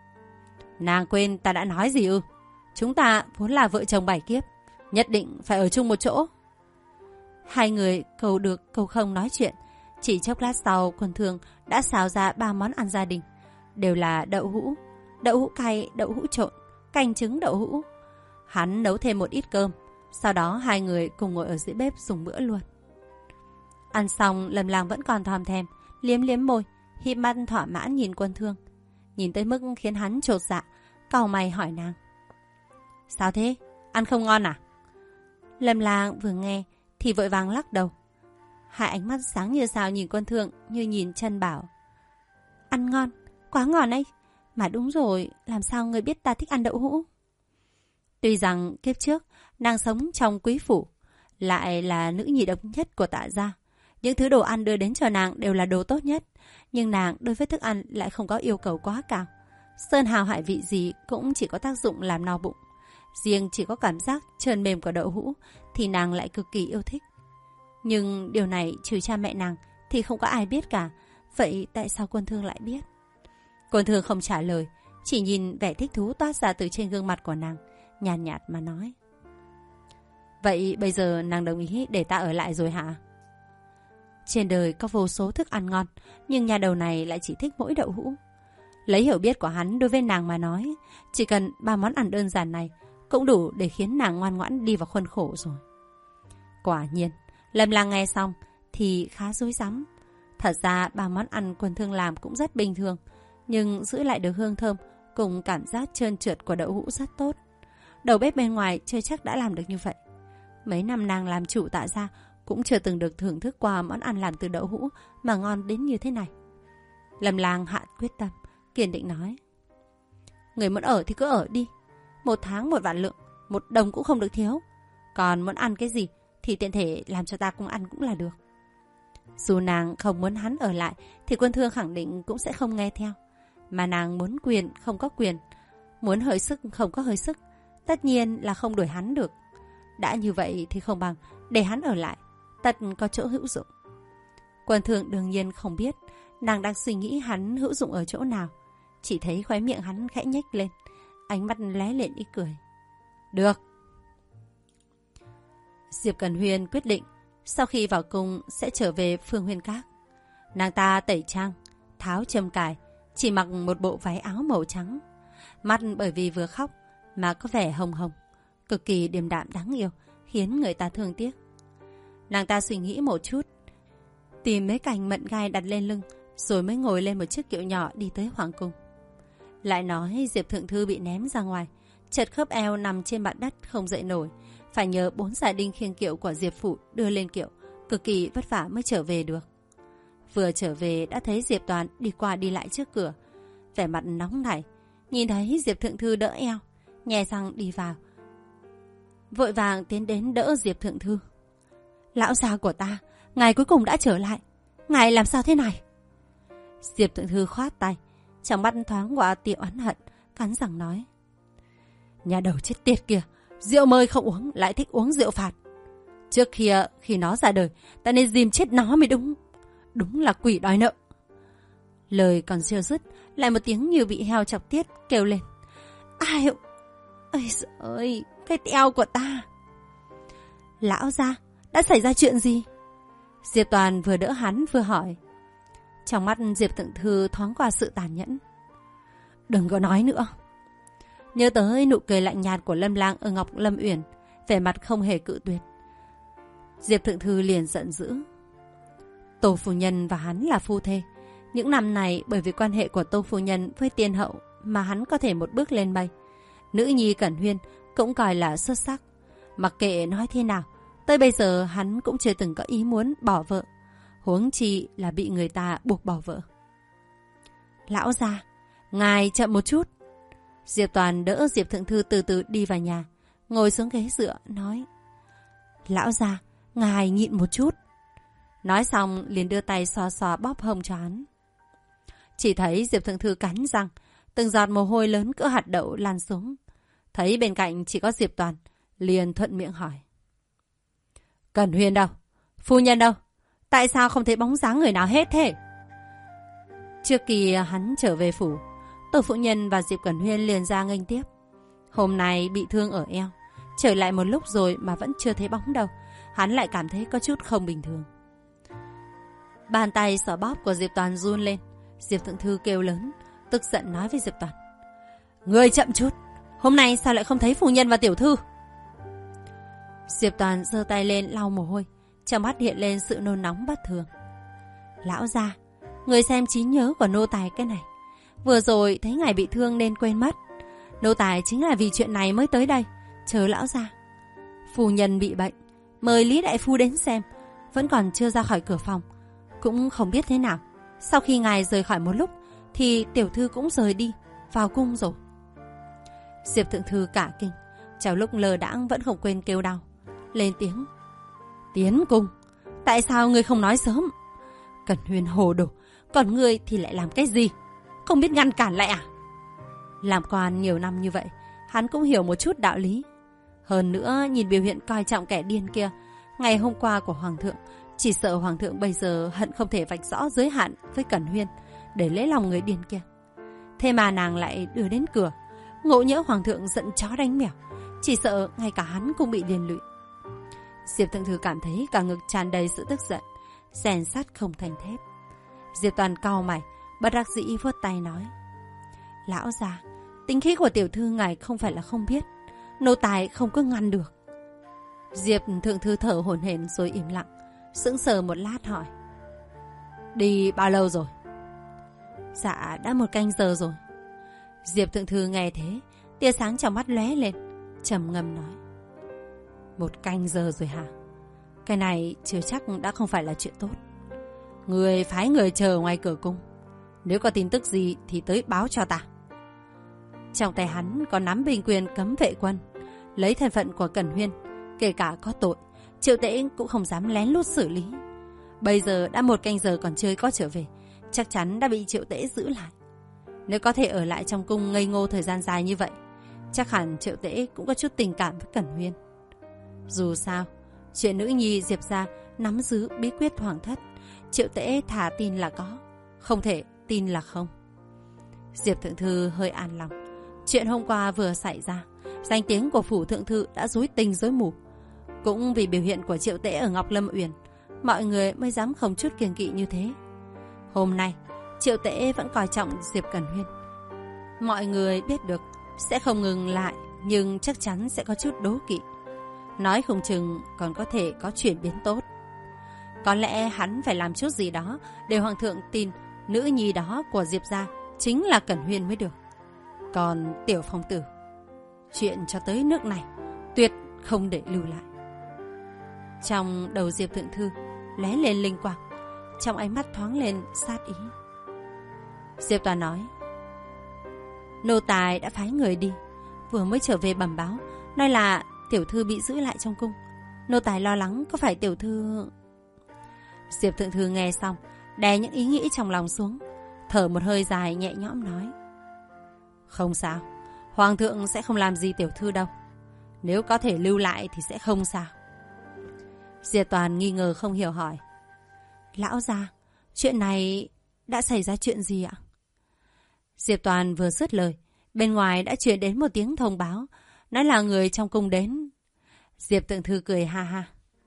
Nàng quên ta đã nói gì ư? Chúng ta vốn là vợ chồng 7 kiếp, nhất định phải ở chung một chỗ. Hai người cầu được cầu không nói chuyện. Chỉ chốc lát sau, Quân Thương đã xào ra 3 món ăn gia đình, đều là đậu hũ cay, đậu hũ trộn, canh trứng đậu hũ. Hắn nấu thêm một ít cơm, sau đó hai người cùng ngồi ở dưới bếp dùng bữa luôn. Ăn xong, Lâm Lang vẫn còn thòm thèm, liếm liếm môi, híp mắt thỏa mãn nhìn Quân Thương. nhìn tới mức khiến hắn chột dạ, cau mày hỏi nàng. Sao thế? Ăn không ngon à? Lâm Lang vừa nghe thì vội vàng lắc đầu. Hai ánh mắt sáng như sao nhìn Quân Thương như nhìn Trân Bảo. Ăn ngon, quá ngon ấy. Mà đúng rồi, làm sao ngươi biết ta thích ăn đậu hũ? Tuy rằng kiếp trước nàng sống trong quý phủ, lại là nữ nhi độc nhất của Tạ gia. Những thứ đồ ăn đưa đến cho nàng đều là đồ tốt nhất. Nhưng nàng đối với thức ăn lại không có yêu cầu quá cao. Sơn hào hải vị gì cũng chỉ có tác dụng làm no bụng. Riêng chỉ có cảm giác trơn mềm của đậu hũ thì nàng lại cực kỳ yêu thích. Nhưng điều này trừ cha mẹ nàng thì không có ai biết cả. Vậy tại sao Quân Thương lại biết? Quân Thương không trả lời, chỉ nhìn vẻ thích thú toát ra từ trên gương mặt của nàng, nhàn nhạt mà nói. Vậy bây giờ nàng đồng ý để ta ở lại rồi hả? Trên đời có vô số thức ăn ngon, nhưng nhà đầu này lại chỉ thích mỗi đậu hũ. Lấy hiểu biết của hắn đối với nàng mà nói, chỉ cần 3 món ăn đơn giản này cũng đủ để khiến nàng ngoan ngoãn đi vào khuôn khổ rồi. Quả nhiên, Lâm Lang nghe xong thì khá rối rắm. Thật ra 3 món ăn Quân Thương làm cũng rất bình thường, nhưng giữ lại được hương thơm cùng cảm giác trơn trượt của đậu hũ rất tốt. Đầu bếp bên ngoài chưa chắc đã làm được như vậy. Mấy năm nàng làm chủ Tạ gia cũng chưa từng được thưởng thức qua món ăn làm từ đậu hũ mà ngon đến như thế này. Lâm Lang hạ quyết tâm, kiên định nói. Người muốn ở thì cứ ở đi. 1 tháng 1 vạn lượng, 1 đồng cũng không được thiếu. Còn muốn ăn cái gì thì tiện thể làm cho ta cùng ăn cũng là được. Dù nàng không muốn hắn ở lại thì Quân Thương khẳng định cũng sẽ không nghe theo. Mà nàng muốn quyền không có quyền, muốn hơi sức không có hơi sức, tất nhiên là không đuổi hắn được. Đã như vậy thì không bằng để hắn ở lại, tất có chỗ hữu dụng. Quân Thương đương nhiên không biết nàng đang suy nghĩ hắn hữu dụng ở chỗ nào. Chỉ thấy khóe miệng hắn khẽ nhếch lên, ánh mắt lóe lên ý cười. Được. Diệp Cẩn Huyên quyết định sau khi vào cung sẽ trở về Phương Huyên Các. Nàng ta tẩy trang, tháo châm cài, chỉ mặc một bộ váy áo màu trắng. Mắt bởi vì vừa khóc mà có vẻ hồng hồng, cực kỳ điềm đạm đáng yêu, khiến người ta thương tiếc. Nàng ta suy nghĩ một chút, tìm mấy cành mận gai đặt lên lưng, rồi mới ngồi lên một chiếc kiệu nhỏ đi tới hoàng cung. Lại nói Diệp Thượng Thư bị ném ra ngoài, chật khớp eo nằm trên mặt đất không dậy nổi, phải nhờ 4 gia đình khiêng kiệu của Diệp Phủ đưa lên kiệu, cực kỳ vất vả mới trở về được. Vừa trở về đã thấy Diệp Toàn đi qua đi lại trước cửa, vẻ mặt nóng nảy, nhìn thấy Diệp Thượng Thư đỡ eo, nhè răng đi vào, vội vàng tiến đến đỡ Diệp Thượng Thư. Lão gia của ta, ngài cuối cùng đã trở lại, ngài làm sao thế này? Diệp Thượng Thư khoát tay, trong mắt thoáng qua tia oán hận, cắn răng nói. Nhà đầu chết tiệt kìa, rượu mời không uống lại thích uống rượu phạt. Trước kia khi nó ra đời, ta nên dìm chết nó mới đúng. Đúng là quỷ đòi nợ. Lời còn chưa dứt, lại một tiếng như bị heo chọc tiết kêu lên. Ai ơi, ôi giời ơi, cái eo của ta. Lão gia, đã xảy ra chuyện gì? Diệp Toàn vừa đỡ hắn vừa hỏi. Trong mắt Diệp Thượng Thư thoáng qua sự tàn nhẫn. Đừng có nói nữa. Nhớ tới nụ cười lạnh nhạt của Lâm Lang ở Ngọc Lâm Uyển, vẻ mặt không hề cự tuyệt, Diệp Thượng Thư liền giận dữ. Tô phu nhân và hắn là phu thê. Những năm này bởi vì quan hệ của Tô phu nhân với tiên hậu mà hắn có thể một bước lên mây. Nữ nhi Cẩn Huyên cũng coi là xuất sắc. Mặc kệ nói thế nào, tới bây giờ hắn cũng chưa từng có ý muốn bỏ vợ, huống chi là bị người ta buộc bỏ vợ. Lão gia, ngài chậm một chút. Diệp Toàn đỡ Diệp Thượng Thư từ từ đi vào nhà, ngồi xuống ghế dựa nói. Lão gia, ngài nhịn một chút. Nói xong liền đưa tay xoa xoa bóp hông cho hắn. Chỉ thấy Diệp Thượng Thư cắn răng, từng giọt mồ hôi lớn cỡ hạt đậu lan xuống. Thấy bên cạnh chỉ có Diệp Toàn, liền thuận miệng hỏi. Cẩn Huyên đâu? Phu nhân đâu? Tại sao không thấy bóng dáng người nào hết thế? Trước khi hắn trở về phủ, Tổ phụ nhân và Diệp Cẩn Huyên liền ra nghênh tiếp. Hôm nay bị thương ở eo, trở lại một lúc rồi mà vẫn chưa thấy bóng đâu. Hắn lại cảm thấy có chút không bình thường. Bàn tay xỏ bóp của Diệp Toàn run lên. Diệp Thượng Thư kêu lớn, tức giận nói với Diệp Toàn. Ngươi chậm chút, hôm nay sao lại không thấy phu nhân và tiểu thư? Diệp Toàn giơ tay lên lau mồ hôi, trong mắt hiện lên sự nôn nóng bất thường. Lão gia, người xem trí nhớ của nô tài cái này. Vừa rồi thấy ngài bị thương nên quên mất. Nô tài chính là vì chuyện này mới tới đây, chờ lão gia. Phu nhân bị bệnh, mời Lý đại phu đến xem, vẫn còn chưa ra khỏi cửa phòng. Cũng không biết thế nào, sau khi ngài rời khỏi một lúc thì tiểu thư cũng rời đi, vào cung rồi. Diệp thượng thư cả kinh, trong lúc lờ đãng vẫn không quên kêu đau, lên tiếng. Tiến cung? Tại sao ngươi không nói sớm? Cẩn Huyên hồ đồ, còn ngươi thì lại làm cái gì? Không biết ngăn cản lại à? Làm quan nhiều năm như vậy, hắn cũng hiểu một chút đạo lý. Hơn nữa, nhìn biểu hiện coi trọng kẻ điên kia, ngày hôm qua của Hoàng thượng, chỉ sợ Hoàng thượng bây giờ hận không thể vạch rõ giới hạn với Cẩn Huyên để lấy lòng người điên kia. Thế mà nàng lại đưa đến cửa, ngộ nhỡ Hoàng thượng giận chó đánh mèo, chỉ sợ ngay cả hắn cũng bị liên lụy. Diệp thượng thư cảm thấy cả ngực tràn đầy sự tức giận, rèn sắt không thành thép. Diệp Toàn cau mày, bất đắc dĩ vuốt tay nói. Lão già, tính khí của tiểu thư ngài không phải là không biết, nô tài không có ngăn được. Diệp thượng thư thở hổn hển rồi im lặng, sững sờ một lát hỏi. Đi bao lâu rồi? Dạ đã 1 canh giờ rồi. Diệp thượng thư nghe thế, tia sáng trong mắt lóe lên, trầm ngâm nói. 1 canh giờ rồi hả? Cái này chưa chắc đã không phải là chuyện tốt. Người phái người chờ ngoài cửa cung, nếu có tin tức gì thì tới báo cho ta. Trong tay hắn có nắm binh quyền cấm vệ quân, lấy thân phận của Cẩn Huyên, kể cả có tội, Triệu Tễ cũng không dám lén lút xử lý. Bây giờ đã 1 canh giờ còn chưa có trở về, chắc chắn đã bị Triệu Tễ giữ lại. Nếu có thể ở lại trong cung ngây ngô thời gian dài như vậy, chắc hẳn Triệu Tễ cũng có chút tình cảm với Cẩn Huyên. Dù sao, chuyện nữ nhi Diệp gia nắm giữ bí quyết hoàng thất, Triệu Tễ thà tin là có, không thể tin là không. Diệp thượng thư hơi an lòng. Chuyện hôm qua vừa xảy ra, danh tiếng của phủ thượng thư đã rối tinh rối mù. Cũng vì biểu hiện của Triệu Tễ ở Ngọc Lâm Uyển, mọi người mới dám không chút kiêng kỵ như thế. Hôm nay, Triệu Tễ vẫn coi trọng Diệp Cẩn Huyên. Mọi người biết được sẽ không ngừng lại, nhưng chắc chắn sẽ có chút đố kỵ. Nói không chừng còn có thể có chuyển biến tốt. Có lẽ hắn phải làm chút gì đó để Hoàng thượng tin nữ nhi đó của Diệp gia chính là Cẩn Huyên mới được. Còn Tiểu Phong tử, chuyện cho tới nước này tuyệt không để lưu lại. Trong đầu Diệp thượng thư lóe lên linh quang, trong ánh mắt thoáng lên sát ý. Diệp Toàn nói. Nô tài đã phái người đi, vừa mới trở về bẩm báo, nói là tiểu thư bị giữ lại trong cung. Nô tài lo lắng có phải tiểu thư... Diệp thượng thư nghe xong, đè những ý nghĩ trong lòng xuống, thở một hơi dài nhẹ nhõm nói. Không sao, Hoàng thượng sẽ không làm gì tiểu thư đâu. Nếu có thể lưu lại thì sẽ không sao. Diệp Toàn nghi ngờ không hiểu hỏi. Lão gia, chuyện này đã xảy ra chuyện gì ạ? Diệp Toàn vừa dứt lời, bên ngoài đã truyền đến một tiếng thông báo, nói là người trong cung đến. Diệp thượng thư cười ha ha.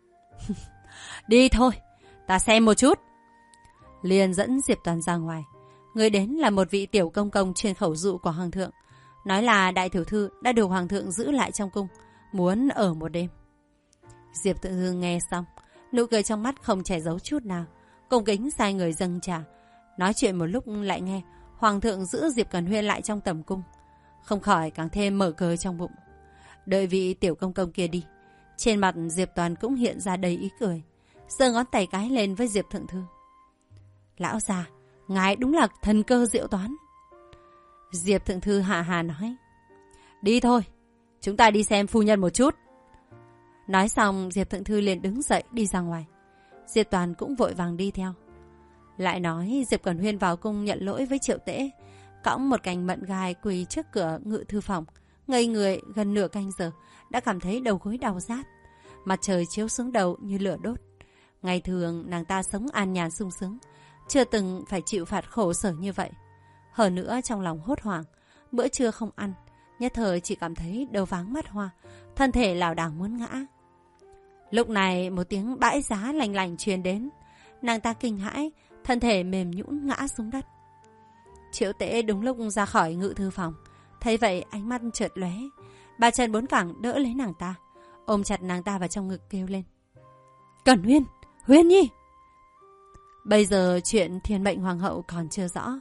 Đi thôi, ta xem một chút. Liền dẫn Diệp Toàn ra ngoài. Người đến là một vị tiểu công công trên khẩu dụ của Hoàng thượng, nói là đại tiểu thư đã được Hoàng thượng giữ lại trong cung, muốn ở một đêm. Diệp thượng thư nghe xong, nụ cười trong mắt không che giấu chút nào, cung kính sai người dâng trà. Nói chuyện một lúc lại nghe Hoàng thượng giữ Diệp Cẩn Huyên lại trong tầm cung, không khỏi càng thêm mở cờ trong bụng. Đợi vị tiểu công công kia đi, trên mặt Diệp Toàn cũng hiện ra đầy ý cười, giơ ngón tay cái lên với Diệp thượng thư. Lão già, ngài đúng là thần cơ diệu toán. Diệp thượng thư hạ hà nói. Đi thôi, chúng ta đi xem phu nhân một chút. Nói xong, Diệp thượng thư liền đứng dậy đi ra ngoài. Diệp Toàn cũng vội vàng đi theo. Lại nói Diệp Cẩn Huyên vào cung nhận lỗi với Triệu Tễ, cõng một cành mận gai quỳ trước cửa ngự thư phòng, ngây người gần nửa canh giờ, đã cảm thấy đầu gối đau rát. Mặt trời chiếu xuống đầu như lửa đốt. Ngày thường nàng ta sống an nhàn sung sướng, chưa từng phải chịu phạt khổ sở như vậy. Hơn nữa trong lòng hốt hoảng, bữa trưa không ăn, nhất thời chỉ cảm thấy đầu váng mắt hoa, thân thể lảo đảo muốn ngã. Lúc này một tiếng bãi giá lành lành truyền đến, nàng ta kinh hãi, thân thể mềm nhũn ngã xuống đất. Triệu Tễ đúng lúc ra khỏi ngự thư phòng, thấy vậy ánh mắt chợt lóe, ba chân bốn cẳng đỡ lấy nàng ta, ôm chặt nàng ta vào trong ngực kêu lên. Cẩn Huyên, Huyên nhi! Bây giờ chuyện thiên mệnh hoàng hậu còn chưa rõ,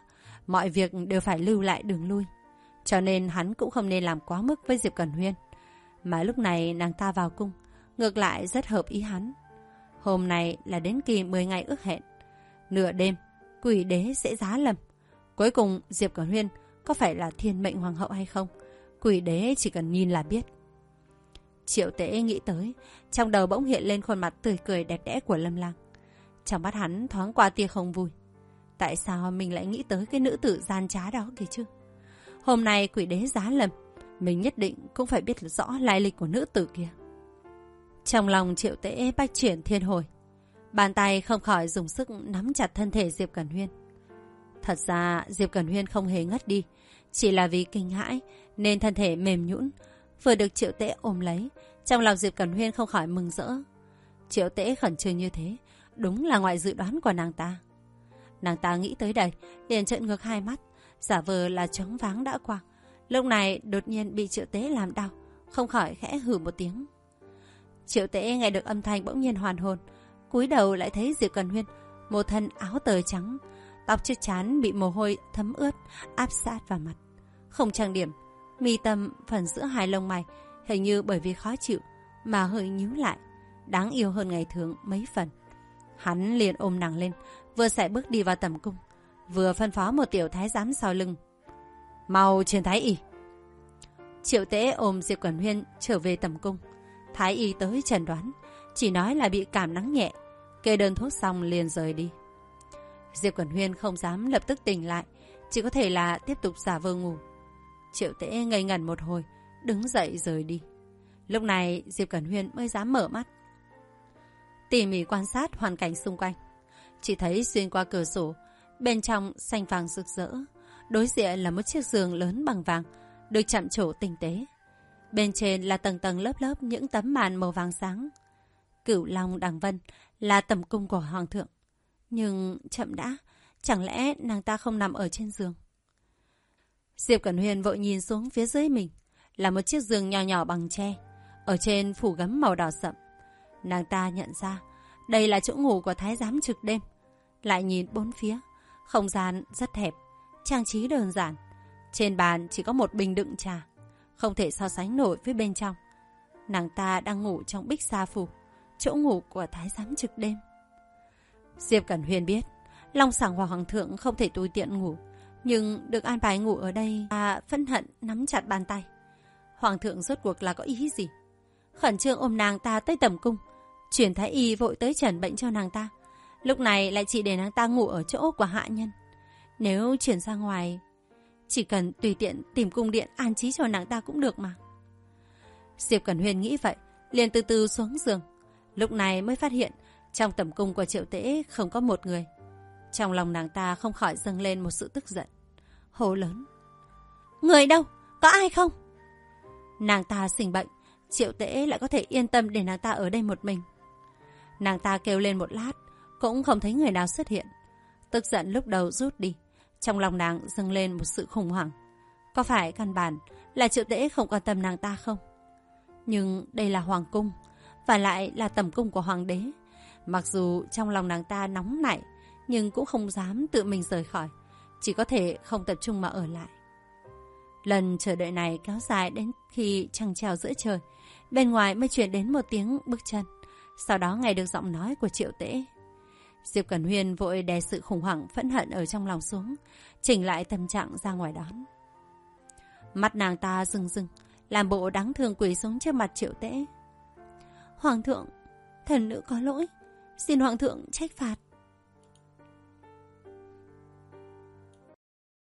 mọi việc đều phải lưu lại đường lui. Cho nên hắn cũng không nên làm quá mức với Diệp Cẩn Huyên. Mà lúc này nàng ta vào cung, ngược lại rất hợp ý hắn. Hôm nay là đến kỳ 10 ngày ước hẹn. Nửa đêm, quỷ đế sẽ giá lâm. Cuối cùng Diệp Cẩn Huyên có phải là thiên mệnh hoàng hậu hay không, quỷ đế chỉ cần nhìn là biết. Triệu Tế nghĩ tới, trong đầu bỗng hiện lên khuôn mặt tươi cười đẹp đẽ của Lâm Lang. Trong mắt hắn thoáng qua tia không vui. Tại sao mình lại nghĩ tới cái nữ tử gian trá đó kìa chứ? Hôm nay quỷ đế giá lâm, mình nhất định cũng phải biết rõ lai lịch của nữ tử kia. Trong lòng Triệu Tế bách chuyển thiên hồi, bàn tay không khỏi dùng sức nắm chặt thân thể Diệp Cẩn Huyên. Thật ra Diệp Cẩn Huyên không hề ngất đi, chỉ là vì kinh hãi nên thân thể mềm nhũn. Vừa được Triệu Tế ôm lấy, trong lòng Diệp Cẩn Huyên không khỏi mừng rỡ. Triệu Tế khẩn trương như thế, đúng là ngoài dự đoán của nàng ta. Nàng ta nghĩ tới đây, liền trợn ngược hai mắt, giả vờ là choáng váng đã qua. Lúc này đột nhiên bị Triệu Tế làm đau, không khỏi khẽ hừ một tiếng. Triệu Tế nghe được âm thanh bỗng nhiên hoàn hồn, cúi đầu lại thấy Diệp Cẩn Huyên một thân áo tơi trắng, tóc trước trán bị mồ hôi thấm ướt áp sát vào mặt, không trang điểm, mi tâm phần giữa hai lông mày hình như bởi vì khó chịu mà hơi nhíu lại, đáng yêu hơn ngày thường mấy phần. Hắn liền ôm nàng lên, vừa sải bước đi vào tầm cung, vừa phân phó một tiểu thái giám sau lưng: mau truyền thái y. Triệu Tế ôm Diệp Cẩn Huyên trở về tầm cung. Thái y tới chẩn đoán, chỉ nói là bị cảm nắng nhẹ, kê đơn thuốc xong liền rời đi. Diệp Cẩn Huyên không dám lập tức tỉnh lại, chỉ có thể là tiếp tục giả vờ ngủ. Triệu Tế ngây ngẩn một hồi, đứng dậy rời đi. Lúc này Diệp Cẩn Huyên mới dám mở mắt, tỉ mỉ quan sát hoàn cảnh xung quanh. Chỉ thấy xuyên qua cửa sổ, bên trong xanh vàng rực rỡ, đối diện là một chiếc giường lớn bằng vàng, được chạm trổ tinh tế. Bên trên là tầng tầng lớp lớp những tấm màn màu vàng sáng. Cửu Long Đằng Vân là tầm cung của hoàng thượng. Nhưng chậm đã, chẳng lẽ nàng ta không nằm ở trên giường? Diệp Cẩn Huyên vội nhìn xuống phía dưới mình, là một chiếc giường nhỏ nhỏ bằng tre, ở trên phủ gấm màu đỏ sậm. Nàng ta nhận ra đây là chỗ ngủ của thái giám trực đêm. Lại nhìn bốn phía, không gian rất hẹp, trang trí đơn giản. Trên bàn chỉ có một bình đựng trà, không thể so sánh nổi với bên trong. Nàng ta đang ngủ trong Bích Sa Phủ, chỗ ngủ của thái giám trực đêm. Diệp Cẩn Huyên biết Long Sàng Hoàng thượng không thể tùy tiện ngủ, nhưng được an bài ngủ ở đây, phẫn hận nắm chặt bàn tay. Hoàng thượng rốt cuộc là có ý gì? Khẩn trương ôm nàng ta tới tầm cung, chuyển thái y vội tới chẩn bệnh cho nàng ta. Lúc này lại chỉ để nàng ta ngủ ở chỗ của hạ nhân. Nếu chuyển ra ngoài, chỉ cần tùy tiện tìm cung điện an trí cho nàng ta cũng được mà. Diệp Cẩn Huyên nghĩ vậy, liền từ từ xuống giường. Lúc này mới phát hiện trong tầm cung của Triệu Tế không có một người. Trong lòng nàng ta không khỏi dâng lên một sự tức giận, hô lớn: người đâu? Có ai không? Nàng ta sinh bệnh, Triệu Tế lại có thể yên tâm để nàng ta ở đây một mình. Nàng ta kêu lên một lát, cũng không thấy người nào xuất hiện. Tức giận lúc đầu rút đi, trong lòng nàng dâng lên một sự khủng hoảng. Có phải căn bản là Triệu Tế không quan tâm nàng ta không? Nhưng đây là hoàng cung, và lại là tầm cung của hoàng đế. Mặc dù trong lòng nàng ta nóng nảy, nhưng cũng không dám tự mình rời khỏi, chỉ có thể không tập trung mà ở lại. Lần chờ đợi này kéo dài đến khi trăng treo giữa trời, bên ngoài mới truyền đến một tiếng bước chân. Sau đó nghe được giọng nói của Triệu Tế. Diệp Cẩn Huyên vội đè sự khủng hoảng phẫn hận ở trong lòng xuống, chỉnh lại tâm trạng ra ngoài đón. Mắt nàng ta rưng rưng, làm bộ đáng thương quỳ xuống trước mặt Triệu Tế. Hoàng thượng, thần nữ có lỗi, xin hoàng thượng trách phạt.